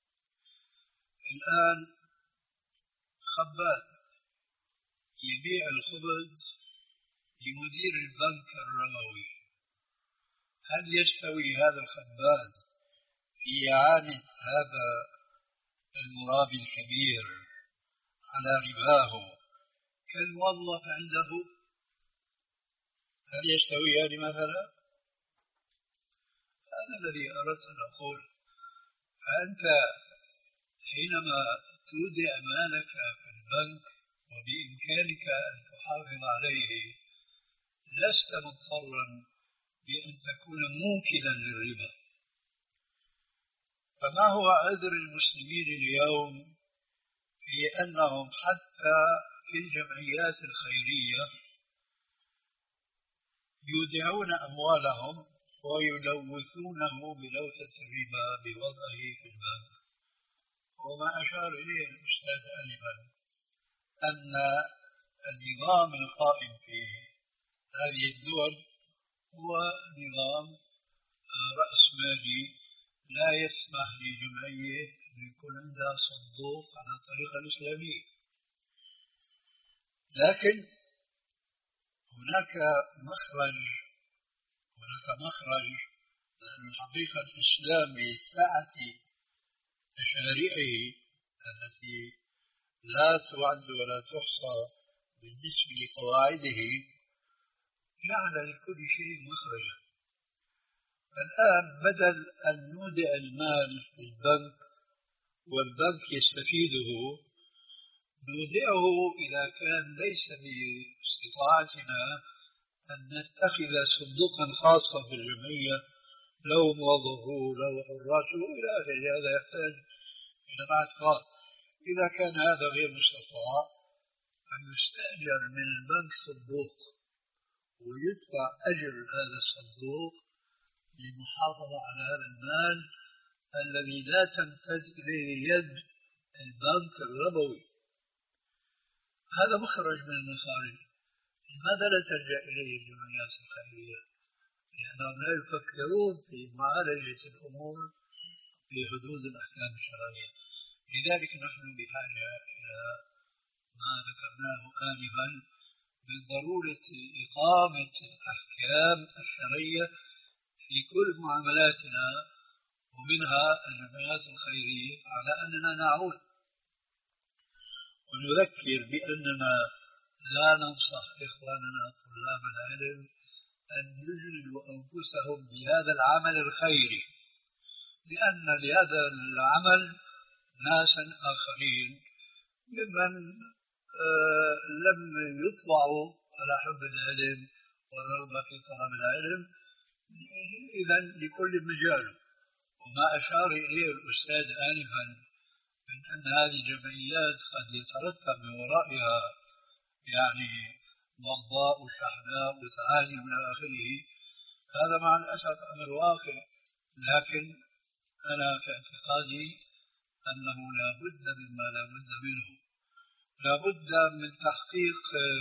الآن خباز يبيع الخبز لمدير البنك الربوي، هل يستوي هذا الخباز في إعانة هذا المرابي الكبير على رباه كالموظف عنده؟ هل يستويان مثلا؟ هذا الذي أردت أن أقول. فأنت حينما تودع مالك في البنك وبإمكانك أن تحافظ عليه لست مضطرا بأن تكون موكلا للربا. فما هو عذر المسلمين اليوم في أنهم حتى في الجمعيات الخيرية يودعون أموالهم ويلوثونه بلوثة الربا بوضعه في البنك؟ وما أشار إليه الأستاذ آنفا أن النظام القائم في هذه الدول هو نظام رأسمالي لا يسمح لجمعية أن يكون عندها صندوق على الطريقة الإسلامية. لكن هناك مخرج هناك مخرج لأن الحقيقة الإسلام بسعة مشاريعه التي لا تعد ولا تحصى بالنسبة لقواعده جعل لكل شيء مخرجا. الآن بدل أن نودع المال في البنك والبنك يستفيده نودعه إذا كان ليس باستطاعتنا أن نتخذ صندوقا خاصا في الجمعية له موظفه له حراسه إلى آخره. هذا يحتاج إلى بعد قال. إذا كان هذا غير مستطاع أن يستأجر من البنك صندوق ويدفع أجر هذا الصندوق للمحافظة على هذا المال الذي لا تمتد إليه يد البنك الربوي. هذا مخرج من المخارج. لماذا لا تلجأ إليه الجمعيات الخيرية؟ لأنهم لا يفكرون في معالجة الأمور في حدود الأحكام الشرعية. لذلك نحن بحاجة إلى ما ذكرناه آنفا من ضرورة إقامة الأحكام الشرعية في كل معاملاتنا ومنها الجمعيات الخيرية، على أننا نعود ونذكر بأننا لا ننصح إخواننا طلاب العلم أن يجلدوا أنفسهم بهذا العمل الخيري، لأن لهذا العمل ناسا آخرين ممن آه لم يطلعوا على حب العلم والرغبة في طلب العلم، إذن لكل مجاله. وما أشار إليه الأستاذ آنفا من أن هذه الجمعيات قد يترتب من ورائها يعني ضغضاء وشحناء وتعالي من آخره، هذا مع الأسف أمر واقع. لكن أنا في اعتقادي أنه لا بد مما لا بد منه، لا بد من تحقيق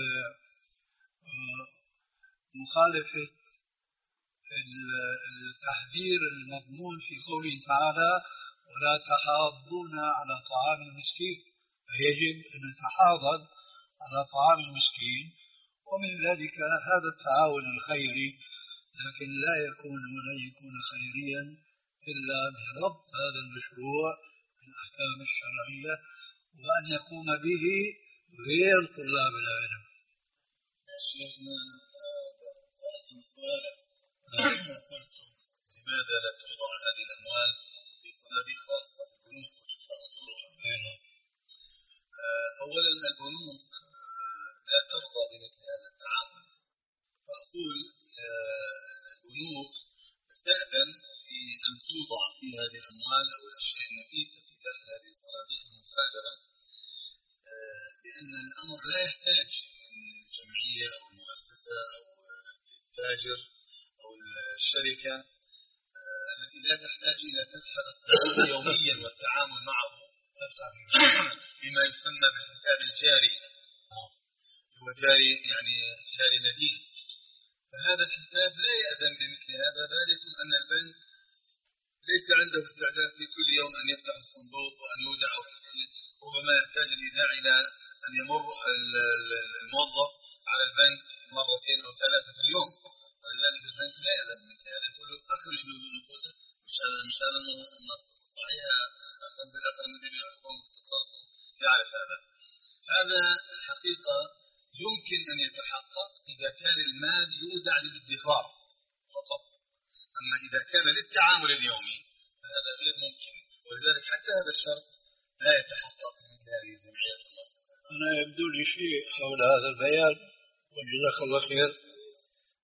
مخالفة التحذير المضمون في قوله تعالى ولا تحاضون على طعام المسكين، فيجب أن نتحاضر على طعام المسكين، ومن ذلك هذا التعاون الخيري، لكن لا يكون ولن يكون خيريا إلا بربط هذا المشروع بالأحكام الشرعية وأن يقوم به غير طلاب العلم. شيخنا سألتم سؤالا قلت لماذا لا توضع هذه الأموال في صناديق خاصة في البنوك وتدفع أجورها؟ أولا البنوك لا ترضى بمثل هذا التعامل، فأقول البنوك تأذن في أن توضع في هذه الأموال أو الأشياء النفيسة في داخل هذه الصناديق المخادرة، لأن الأمر لا يحتاج من الجمعية أو المؤسسة أو التاجر أو الشركة التي لا تحتاج إلى فتح الصندوق يوميا والتعامل معه بما يسمى بالحساب الجاري، هو جاري يعني جاري نديد. فهذا الحساب لا يأذن بمثل هذا، ذلك أن البنك ليس عنده استعداد في كل يوم أن يفتح الصندوق وأن يودعه في كل، ربما يحتاج الإيداع إلى أن يمر الموظف على البنك مرتين أو ثلاثة في اليوم، ولذلك البنك لا يأذن بمثل هذا، يقول له أخرج له نقوده. مش هذا مش هذا صحيح. أخذ الأخر مدير الحكومة اختصاص يعرف هذا. هذا الحقيقة يمكن أن يتحقق إذا كان المال يودع للادخار فقط، أما إذا كان للتعامل اليومي فهذا غير ممكن، ولذلك حتى هذا الشرط لا يتحقق مثل هذه الجمعيات المؤسسات. أنا يبدو لي شيء حول هذا البيان وجزاك الله خير.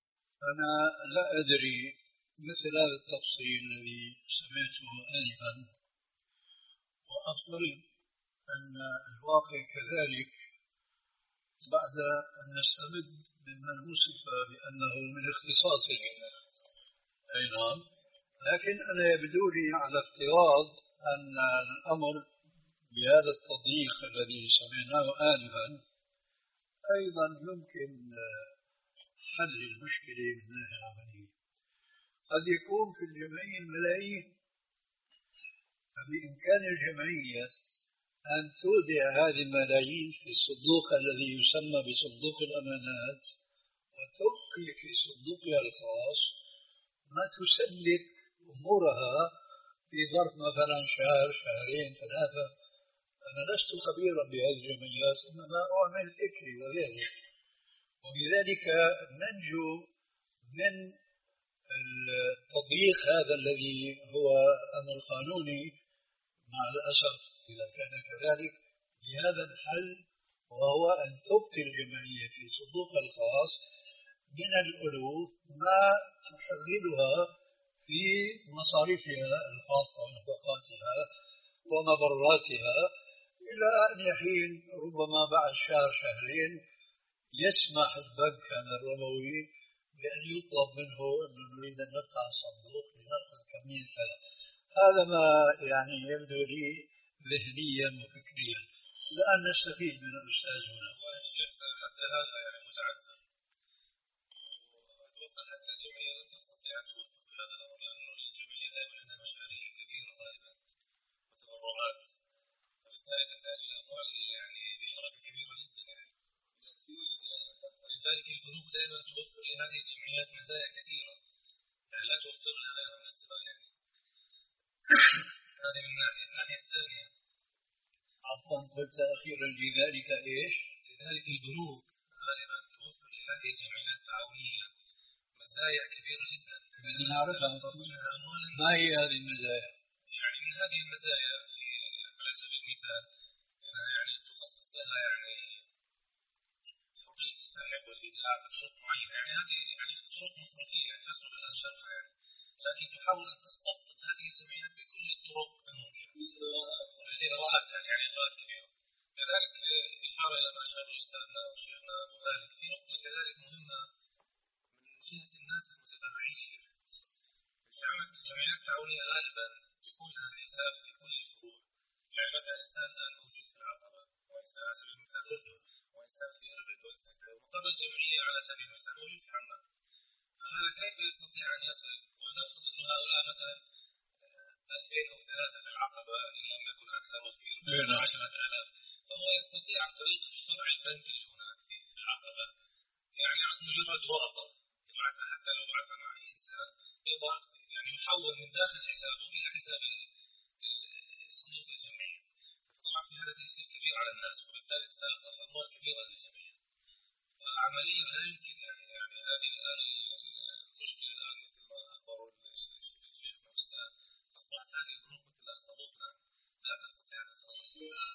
أنا لا أدري مثل هذا التفصيل الذي سمعته آنفا، وأفترض أن الواقع كذلك بعد أن نستمد ممن وصف بأنه من اختصاصه. أي نعم، لكن أنا يبدو لي على افتراض أن الأمر بهذا التضييق الذي سمعناه آنفا أيضا يمكن حل المشكلة من الناحية العملية. قد يكون في الجمعية الملايين، فبإمكان الجمعية أن تودع هذه الملايين في الصندوق الذي يسمى بصندوق الأمانات، وتبقي في صندوقها الخاص ما تسلك أمورها في ظرف مثلا شهر شهرين ثلاثة. أنا لست خبيرا بهذه الجمعيات، إنما أعمل فكري وغيره، وبذلك ننجو من التضييق هذا الذي هو أمر قانوني مع الأسف إذا كان كذلك، بهذا الحل، وهو أن تبقي الجمعية في صندوقها الخاص من الألوف ما تشغلها في مصاريفها الخاصة ونفقاتها ومضراتها، إلى أن يحين ربما بعد شهر شهرين يسمح البنك هذا الربوي بأن يطلب منه أن نريد أن نفتح الصندوق لنأخذ كمية كذا. هذا ما يعني يبدو لي ذهنيا وفكريا، لأن نستفيد من الأستاذ هنا. حتى هذا يعني متعذر، وأتوقع حتى الجمعية لن تستطيع أن توفق هذا الأمر، لأنه الجمعية دائما عندها مشاريع كبيرة غالبا وتبرعات، فبالتالي تحتاج إلى أموال يعني بحركة كبيرة جدا يعني. ولذلك البنوك دائما توفر لهذه الجمعيات مزايا كثيرة يعني لا توفر لها غيرها من السبائل يعني. هذه من ناحية. الناحية الثانية عفوا قلت أخيرا لذلك إيش؟ لذلك البنوك غالبا توفر لهذه الجمعيات التعاونية مزايا كبيرة جدا. بدنا نعرفها. ما هي هذه المزايا؟ يعني من هذه المزايا في على سبيل المثال أنها يعني تخصص لها يعني حرية السحب والإيداع بطرق معينة، يعني هذه يعني طرق مصرفية يعني أسهل لها شرحها يعني، لكن تحاول أن تستقطب هذه الجمعيات بكل الطرق الممكنة والإجراءات يعني يعني إجراءات كبيرة. كذلك إشارة إلى ما أشار أستاذنا وشيخنا أبو مالك في نقطة كذلك مهمة من جهة الناس المتبرعين. شيخ الجمعيات التعاونية غالبا يكون لها حساب في كل الفروع، يعني مثلا إنسان الآن موجود في العقبة، وإنسان على سبيل المثال أردن، وإنسان في إربد، وإنسان كذا، مقابل الجمعية على سبيل المثال موجود في حمام. فهذا كيف يستطيع أن يصل؟ ونفرض أن هؤلاء مثلا ألفين أو ثلاثة في العقبة إن لم يكن أكثر، وفي إربد عشرة آلاف، فهو يستطيع عن طريق فرع البنك اللي هناك في العقبة يعني عن مجرد ورقة يبعثها، حتى لو بعثها مع أي إنسان يضع يعني يحول من داخل حسابه إلى حساب صندوق الجمعية. فطبعا في هذا تيسير كبير على الناس، وبالتالي تتلقف أموال كبيرة للجمعية. فعمليا لا يمكن يعني يعني هذه الآن المشكلة الآن مثل ما أخبروا الشيخ الأستاذ، أصبحت هذه البنوك مثل الأخطبوط الآن لا تستطيع أن تتخلص منها،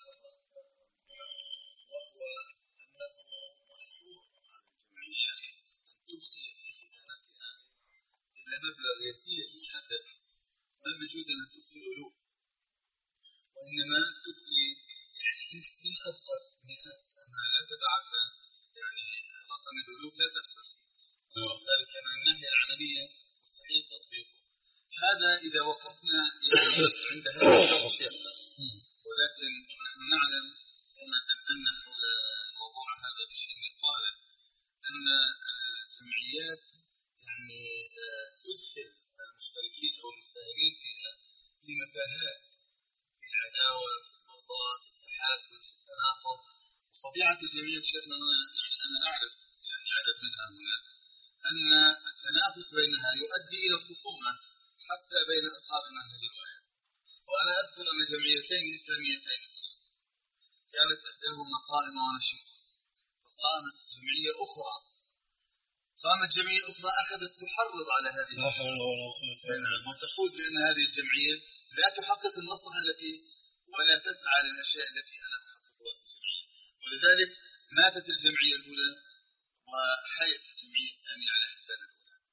وهو أنه محظور على الجمعيات أن تبقي في خزانتها إلا مبلغ يسير محدد، ما موجود أن تبقي الألوف، وإنما تبقي يعني إن خطت مئات أنها لا تتعدى يعني رقم الألوف لا تدخل فيه، وذلك من الناحية العملية مستحيل تطبيقه. هذا إذا وقفنا يعني عند هذا الشيء، ولكن نحن نعلم كما تنتمنا حول الموضوع هذا بالشيء القائل أن الجمعيات يعني تدخل المشتركين أو المساهمين فيها في متاهات، في العداوة، في البغضاء، في التحاسد، في التناقض. وطبيعة الجمعيات شيخنا يعني أنا أعرف يعني عدد منها هنا أن التنافس بينها يؤدي إلى الخصومة حتى بين أصحاب المنهج الواحد. وأنا أذكر أن جمعيتين إسلاميتين كانت إحداهما قائمة ونشيطة، فقامت جمعية أخرى قامت جمعية أخرى أخذت تحرض على هذه الجمعية وتقول بأن هذه الجمعية لا تحقق المصلحة التي ولا تسعى للأشياء التي أنا أحققها في الجمعية، ولذلك ماتت الجمعية الأولى وحيت الجمعية الثانية على حساب الأولى.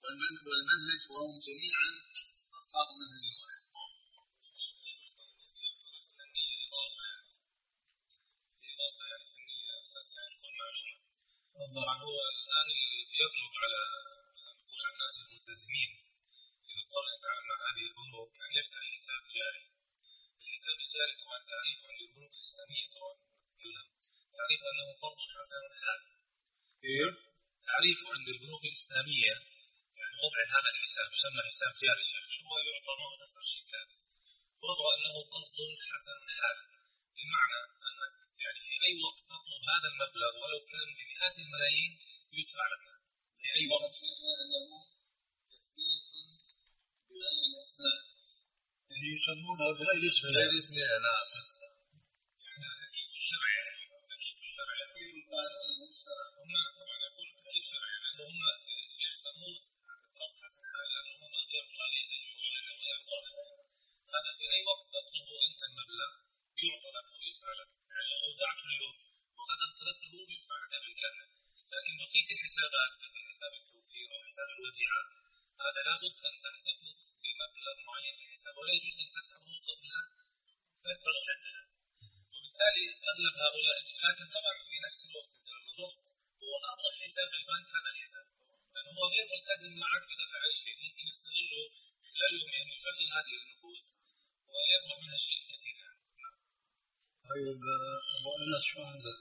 والمنهج وهم جميعا أصحاب منهج واحد. طبعا هو الآن اللي بيغلب على نقول على الناس الملتزمين إذا اضطر يتعامل مع هذه البنوك أن يفتح حساب جاري. الحساب الجاري طبعا تعريفه عند البنوك الإسلامية طبعا نتكلم تعريف أنه فرض حسن حال. كيف؟ تعريفه عند البنوك الإسلامية يعني وضع هذا الحساب يسمى حساب جاري الشهري هو يعطى نوع تحت الشيكات. وضع أنه قرض حسن حال بمعنى أن يعني في أي وقت تطلب هذا المبلغ ولو كان بمئات الملايين يدفع لك في أي وقت. أنه تثبيت بغير الأسماء يعني يسمونها بغير اسمها. غير اسمها نعم. يعني تكليف الشرع يعني تكليف الشرع هم طبعا يقول تكليف الشرع لأنه هم يسمون قرض حسن حال لأنه هم ما يرضى عليه أي حوالة ويرضى هذا في أي وقت تطلب أنت المبلغ يعطى لك ويدفع لك. يعني لو أودعته اليوم وغدا طلبته يدفع لك بالكامل. لكن بقية الحسابات مثل حساب التوفير أو حساب الوديعة هذا لابد أن تحتفظ بمبلغ معين في الحساب ولا يجوز أن تسحبه قبل فترة محددة. وبالتالي أغلب هؤلاء لكن طبعا في نفس الوقت أنت لما ضفت هو أفضل حساب البنك هذا الحساب لأنه هو غير ملتزم معك بدفع أي شيء ممكن يستغله خلال يومين يشغل هذه النقود ويطلب منها شيء كثير يعني. طيب أبو أنس شو عندك؟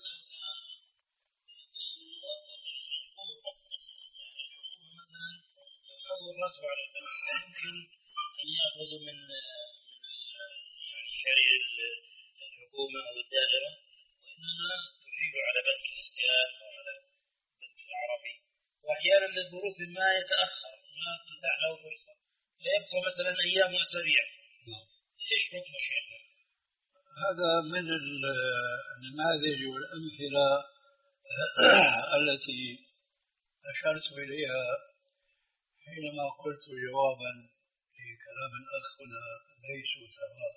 يتصور راسه على البنك يمكن أن يأخذ من يعني الشريعة الحكومة أو الدائرة وإنما تحيل على بنك الإسكان أو على بنك العربي وأحيانا للظروف ما يتأخر ما تتاح له فرصة فيبقى مثلا أيام أسابيع. إيش حكم الشيخ؟ هذا من النماذج والأمثلة التي أشرت إليها حينما قلت جوابا لكلام الأخ هنا ليسوا سواء.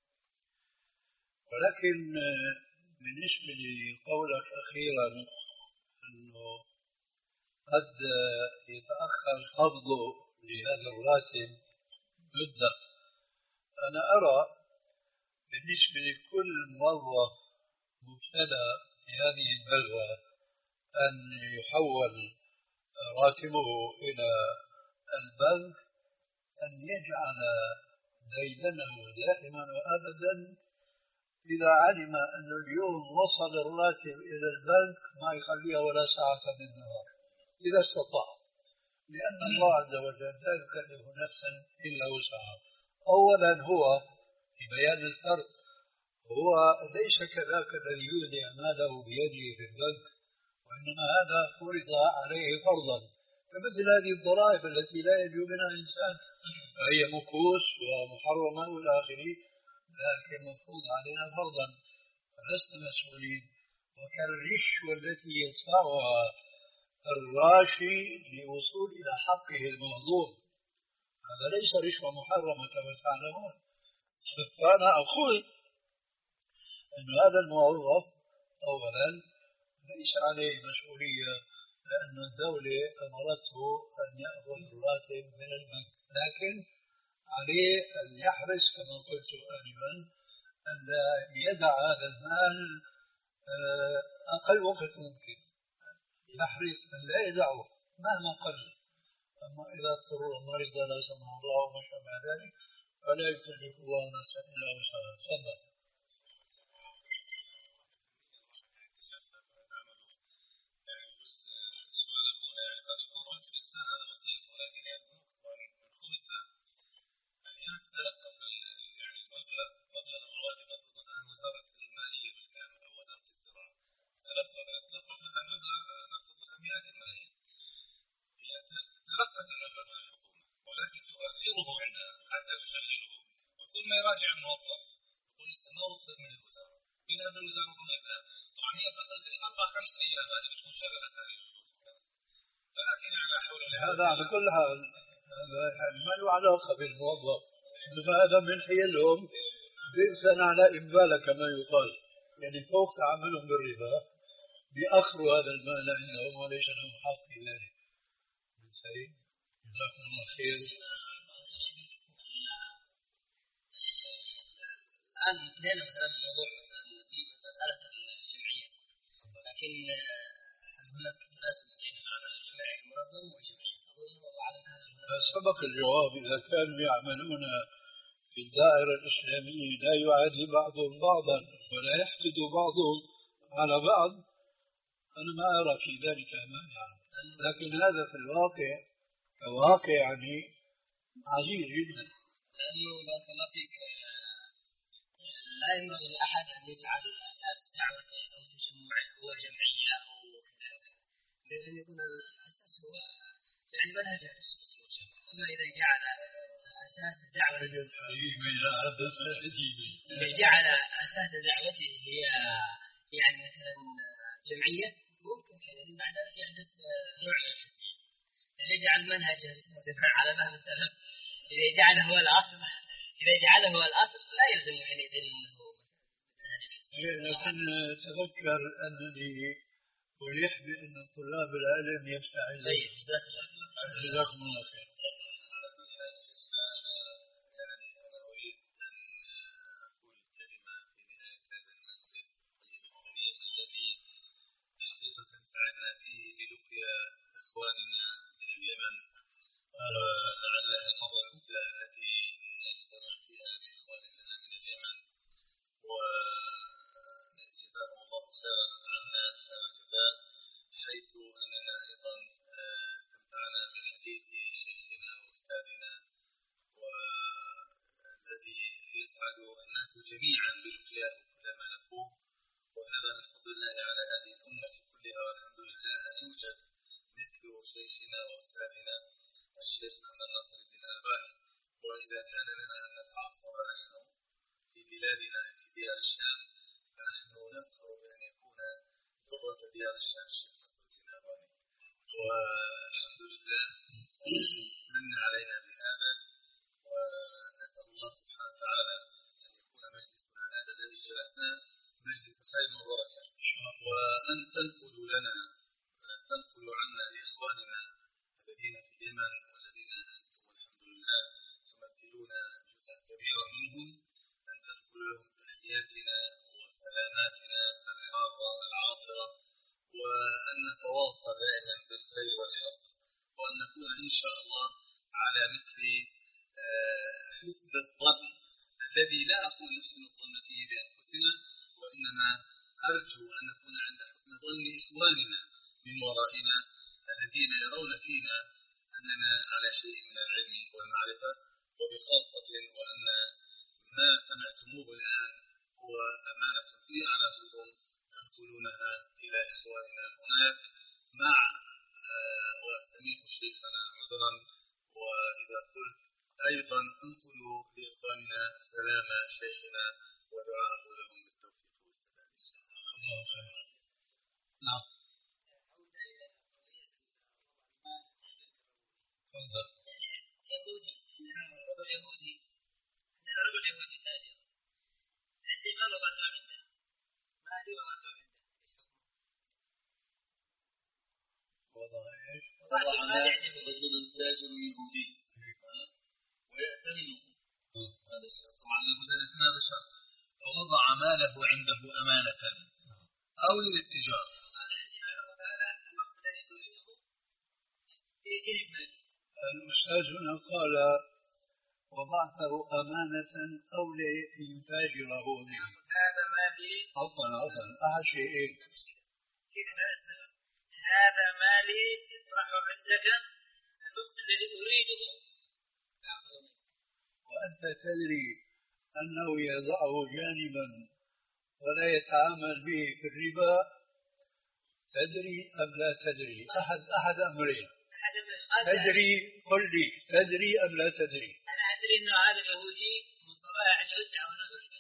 ولكن بالنسبة لقولك أخيرا أنه قد يتأخر قبضه لهذا الراتب مدة، أنا أرى بالنسبة لكل موظف مبتلى بهذه البلوى أن يحول راتبه إلى البنك أن يجعل ديدنه دائما وأبدا إذا علم أن اليوم وصل الراتب إلى البنك ما يخليها ولا ساعة من النهار إذا استطاع، لأن الله عز وجل لا يكلف نفسا إلا وسعها. أولا هو في بيان الفرق هو ليس كذاك الذي يودع ماله بيده في البنك وإنما هذا فرض عليه فرضا كمثل هذه الضرائب التي لا ينجو منها إنسان فهي مكوس ومحرمة والى آخره لكن مفروض علينا فرضا فلسنا مسؤولين. وكالرشوة التي يدفعها الراشي للوصول إلى حقه المهضوم هذا ليس رشوة محرمة كما تعلمون. فأنا أقول أن هذا الموظف أولا ليس عليه مسؤولية لأن الدولة أمرته أن يأخذ الراتب من البنك، لكن عليه أن يحرص كما قلت آنفا أن لا يدع هذا المال أقل وقت ممكن، يحرص أن لا يدعه مهما قل. أما إذا اضطر المريض لا سمح الله وما شابه ذلك فلا يكلف الله نفسا إلا وسعها. تفضل. تلقت المبلغ من الحكومة ولكن تؤخره عندها حتى تشغله وكل ما يراجع الموظف يقول لسه ما وصل من الوزارة يذهب الوزارة يقول لك لا طبعا هي فترة الأربع خمس أيام هذه بتكون شغلت هذه الفلوس فلكن يعني لا حول ولا قوة. هذا على كل حال ما له علاقة بالموظف إنما هذا من حيلهم بإذن على إمبالة كما يقال يعني فوق تعاملهم بالربا بأخروا هذا المال عندهم وليس لهم حق في ذلك. جزاكم الله خير. الآن انتهينا مثلا من موضوع مسألة الجمعية، لكن هل هناك تناسب بين العمل الجماعي المنظم والجمعية؟ أظن وأعلم هذا. سبق الجواب، إذا كانوا يعملون في الدائرة الإسلامية لا يعادي بعضهم بعضا ولا يحقد بعضهم على بعض، أنا ما أرى في ذلك مانعا، لكن هذا في الواقع كواقع يعني عزيز جدا. لأنه بارك الله فيك لا ينبغي لأحد أن يجعل أساس دعوته أو تجمعه هو جمعية أو كذا، لأن يكون الأساس هو يعني منهج أهل السنة والجماعة. أما إذا جعل أساس الدعوة إذا جعل أساس دعوته هي يعني مثلا جمعية، ممكن حينئذ بعد ذلك يحدث نوع من الحزبية. إذا جعل منهج أهل السنة والجماعة على فهم السلف، إذا جعله هو الأصل إذا جعله هو الأصل لا يلزم حينئذ أنه لكن تذكر أنني ألح بأن طلاب العلم يفتعلون. طيب جزاكم الله خير. سعدنا فيه بلقيا إخواننا من اليمن، ولعلها المرة الأولى التي نجتمع فيها بإخواننا من اليمن، وجزاهم الله خيرا عنا خير الجزاء، حيث أننا أيضا استمتعنا بحديث شيخنا وأستاذنا، والذي يسعد الناس جميعا بلقياه كلما لقوه، وهذا من فضل الله على هذه الأمة كلها، والحمد لله أن يوجد مثل شيخنا وأستاذنا الشيخ محمد ناصر الدين الألباني. وإذا كان لنا أن نتعصب نحن في بلادنا في ديار الشام، فنحن نفخر بأن يكون ذرة ديار الشام الشيخ ناصر الدين الألباني، والحمد لله من علينا بهذا. ونسأل الله سبحانه وتعالى أن يكون مجلسنا هذا الذي جلسناه مجلس خير وبركة، وأن تنقلوا لنا تنقلوا عنا لإخواننا الذين في اليمن والذين أنتم والحمد لله تمثلون جزءا كبيرا منهم، أن تنقلوا لهم تحياتنا وسلاماتنا الحارة العاطرة، وأن نتواصى دائما بالخير والحق، وأن نكون إن شاء الله على مثل حسن الظن الذي لا أقول حسن الظن فيه بأنفسنا، وإنما أرجو أن نكون عند حسن ظن إخواننا من ورائنا الذين يرون فينا أننا على شيء من العلم والمعرفة، وبخاصة وأن ما سمعتموه الآن هو أمانة في أعناقكم تنقلونها إلى إخواننا هناك، مع وأستميح شيخنا عذرا، وإذا قلت أيضا انقلوا لإخواننا سلام شيخنا ودعاءه لهم بالتوفيق والسداد إن شاء الله. الله خير. نعم. تفضل. يهودي رجل يهودي عندنا رجل يهودي تاجر، عندي مال وضعته عنده، مالي وضعته عنده، وضع ايش؟ وضع مالي رجل تاجر يهودي ويأتمنه، هذا الشرط طبعا لابد أن يكون هذا الشرط، فوضع ماله عنده أمانة أو للتجارة. الأستاذ هنا قال وضعته أمانة أو ليتاجره به. هذا مالي. عفوا عفوا أحد شيئين. هذا مالي يطرح عندك الوقت الذي تريده، وأنت تدري أنه يضعه جانبا ولا يتعامل به في الربا، تدري أم لا تدري؟ أحد أحد أمرين، تدري قل لي تدري أم لا تدري؟ أنا أدري أن هذا اليهودي من طبائع اليهود ولا الربا.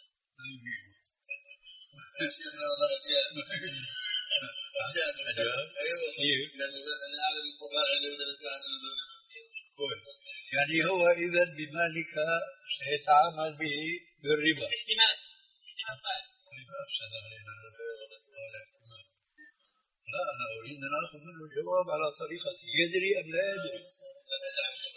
يعني هو إذا بمالك سيتعامل به بالربا. احتمال احتمال قائم. كيف أفسد علينا الاحتمال؟ لا أنا أريد أن أخذ منه الجواب على طريقة يدري أم لا يدري.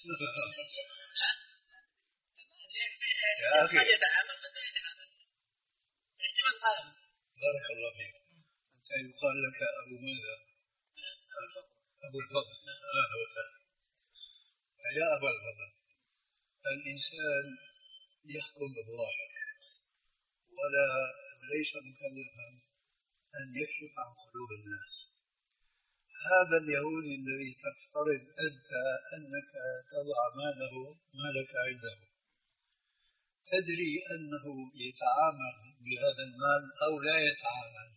يا أخي قد يتعامل قد لا يتعامل احتمال غالب. بارك الله فيك. أنت يقال لك أبو ماذا؟ أبو الفضل. أهلا وسهلا. يا أبا الفضل، الإنسان يحكم بالظاهر ولا ليس مكلفا أن يكشف عن قلوب الناس. هذا اليهودي الذي تفترض أنت أنك تضع ماله مالك عنده، تدري أنه يتعامل بهذا المال أو لا يتعامل؟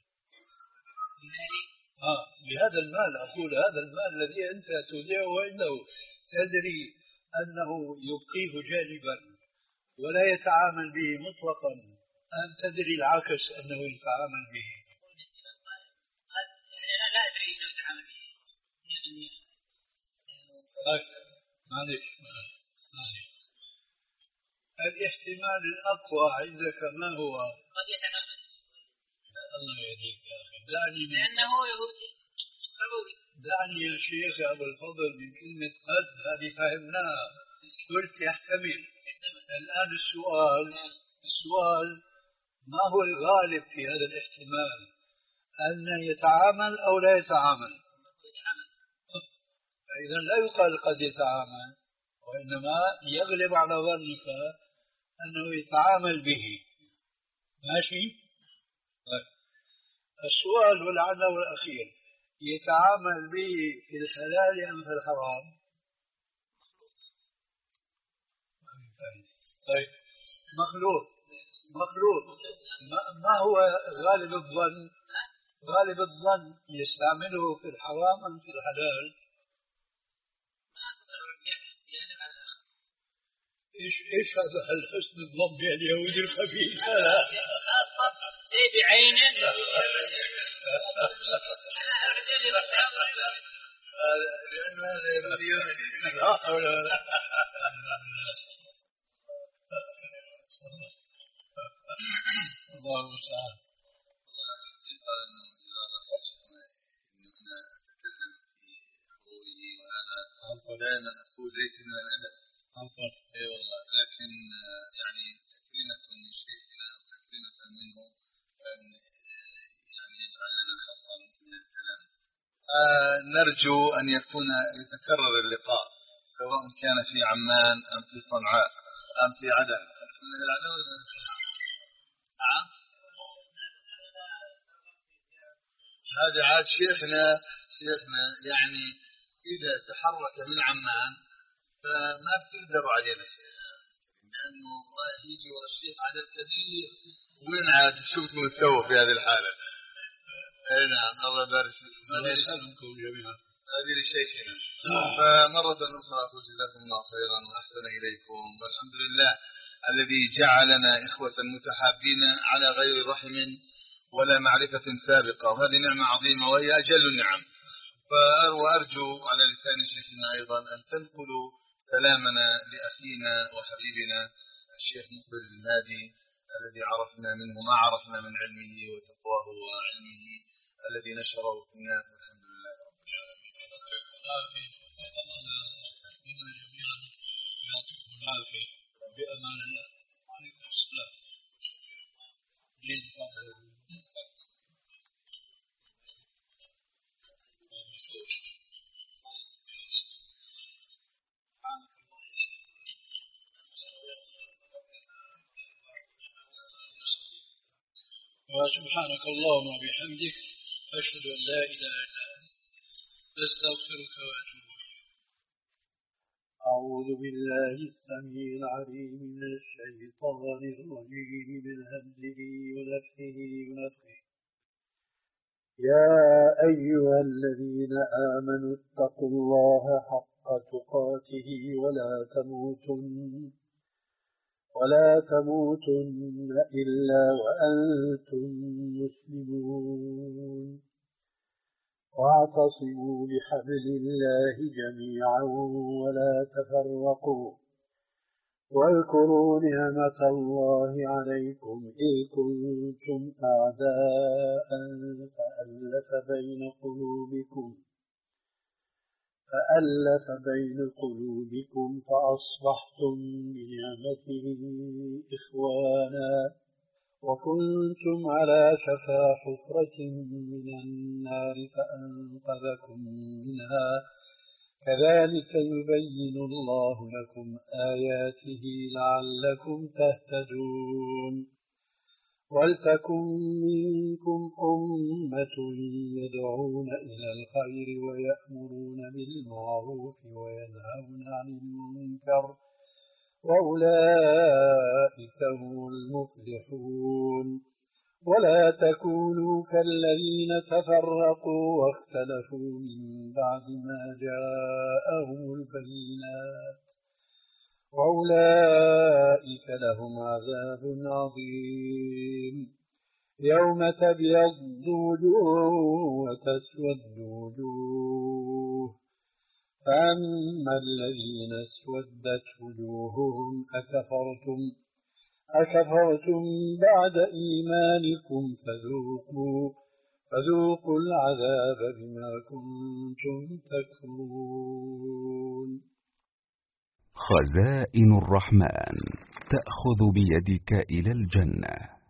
آه بهذا المال، أقول هذا المال الذي أنت تودعه عنده تدري أنه يبقيه جانبا ولا يتعامل به مطلقا، أم تدري العكس أنه يتعامل به؟ أنا لا أدري أنه يتعامل به. معلش معلش، الاحتمال الأقوى عندك ما هو؟ قد يتعامل. الله يهديك يا أخي، دعني من لأنه يهودي سعودي. دعني يا شيخ يا أبو الفضل من كلمة قد، هذه فهمناها، قلت يحتمل. الآن السؤال السؤال ما هو الغالب في هذا الاحتمال؟ أن يتعامل أو لا يتعامل؟ فإذا لا يقال قد يتعامل، وإنما يغلب على ظنك أنه يتعامل به. ماشي؟ طيب. السؤال ولعله الأخير، يتعامل به في الحلال أم في الحرام؟ طيب مخلوط مخلوط ما هو غالب الظن؟ غالب الظن يستعمله في الحرام أم في الحلال؟ ايش ايش هذا الحسن الظن يا اليهودي الخبيث هذا؟ شيء بعينه. لأن هذا يهودي. لا حول ولا الله المستعان. دائما أقول ليس من الأدب. اي والله، لكن يعني تكريمة من شيخنا وتكريمة منه أن يعني يجعل لنا حظا من الكلام. آه نرجو أن يكون يتكرر اللقاء، سواء كان في عمان أم في صنعاء أم في عدن. نعم، هذا عاد شيخنا شيخنا يعني إذا تحرك من عمان فما بتقدر علينا شيء، لأنه يجي ورا الشيخ عدد كبير، وين عاد شو بتسوي في هذه الحالة؟ أي نعم، الله يبارك فيكم. الله يسلمكم جميعا. هذه لشيخنا. فمرة أخرى أقول جزاكم الله خيرا وأحسن إليكم، والحمد لله الذي جعلنا إخوة متحابين على غير رحم ولا معرفة سابقة، وهذه نعمة عظيمة وهي أجل النعم. وأرجو على لسان شيخنا أيضا أن تنقلوا سلامنا لأخينا وحبيبنا الشيخ مقبل الهادي الذي عرفنا منه ما عرفنا من علمه وتقواه وعلمه الذي نشره في الناس، والحمد لله رب العالمين. جميعا يعطيكم العافية بأمان الله. وعليكم السلام. وسبحانك اللهم وبحمدك أشهد أن لا إله إلا أنت أستغفرك وأتوب إليك. أعوذ بالله السميع العليم من الشيطان الرجيم من همزه ونفخه ونفخه. يا أيها الذين آمنوا اتقوا الله حق تقاته ولا تموتن ولا تموتن إلا وأنتم مسلمون. واعتصموا بحبل الله جميعا ولا تفرقوا، واذكروا نعمة الله عليكم إذ كنتم أعداء فألف بين قلوبكم فألف بين قلوبكم فأصبحتم بنعمته إخوانا وكنتم على شفا حفرة من النار فأنقذكم منها كذلك يبين الله لكم آياته لعلكم تهتدون ولتكن منكم أمة يدعون إلى الخير ويأمرون بالمعروف وينهون عن المنكر وأولئك هم المفلحون ولا تكونوا كالذين تفرقوا واختلفوا من بعد ما جاءهم البينات وأولئك لهم عذاب عظيم يوم تبيض وجوه وتسود وجوه فأما الذين اسودت وجوههم أكفرتم أكفرتم بعد إيمانكم فذوقوا فذوقوا العذاب بما كنتم تكفرون. خزائن الرحمن تأخذ بيدك إلى الجنة.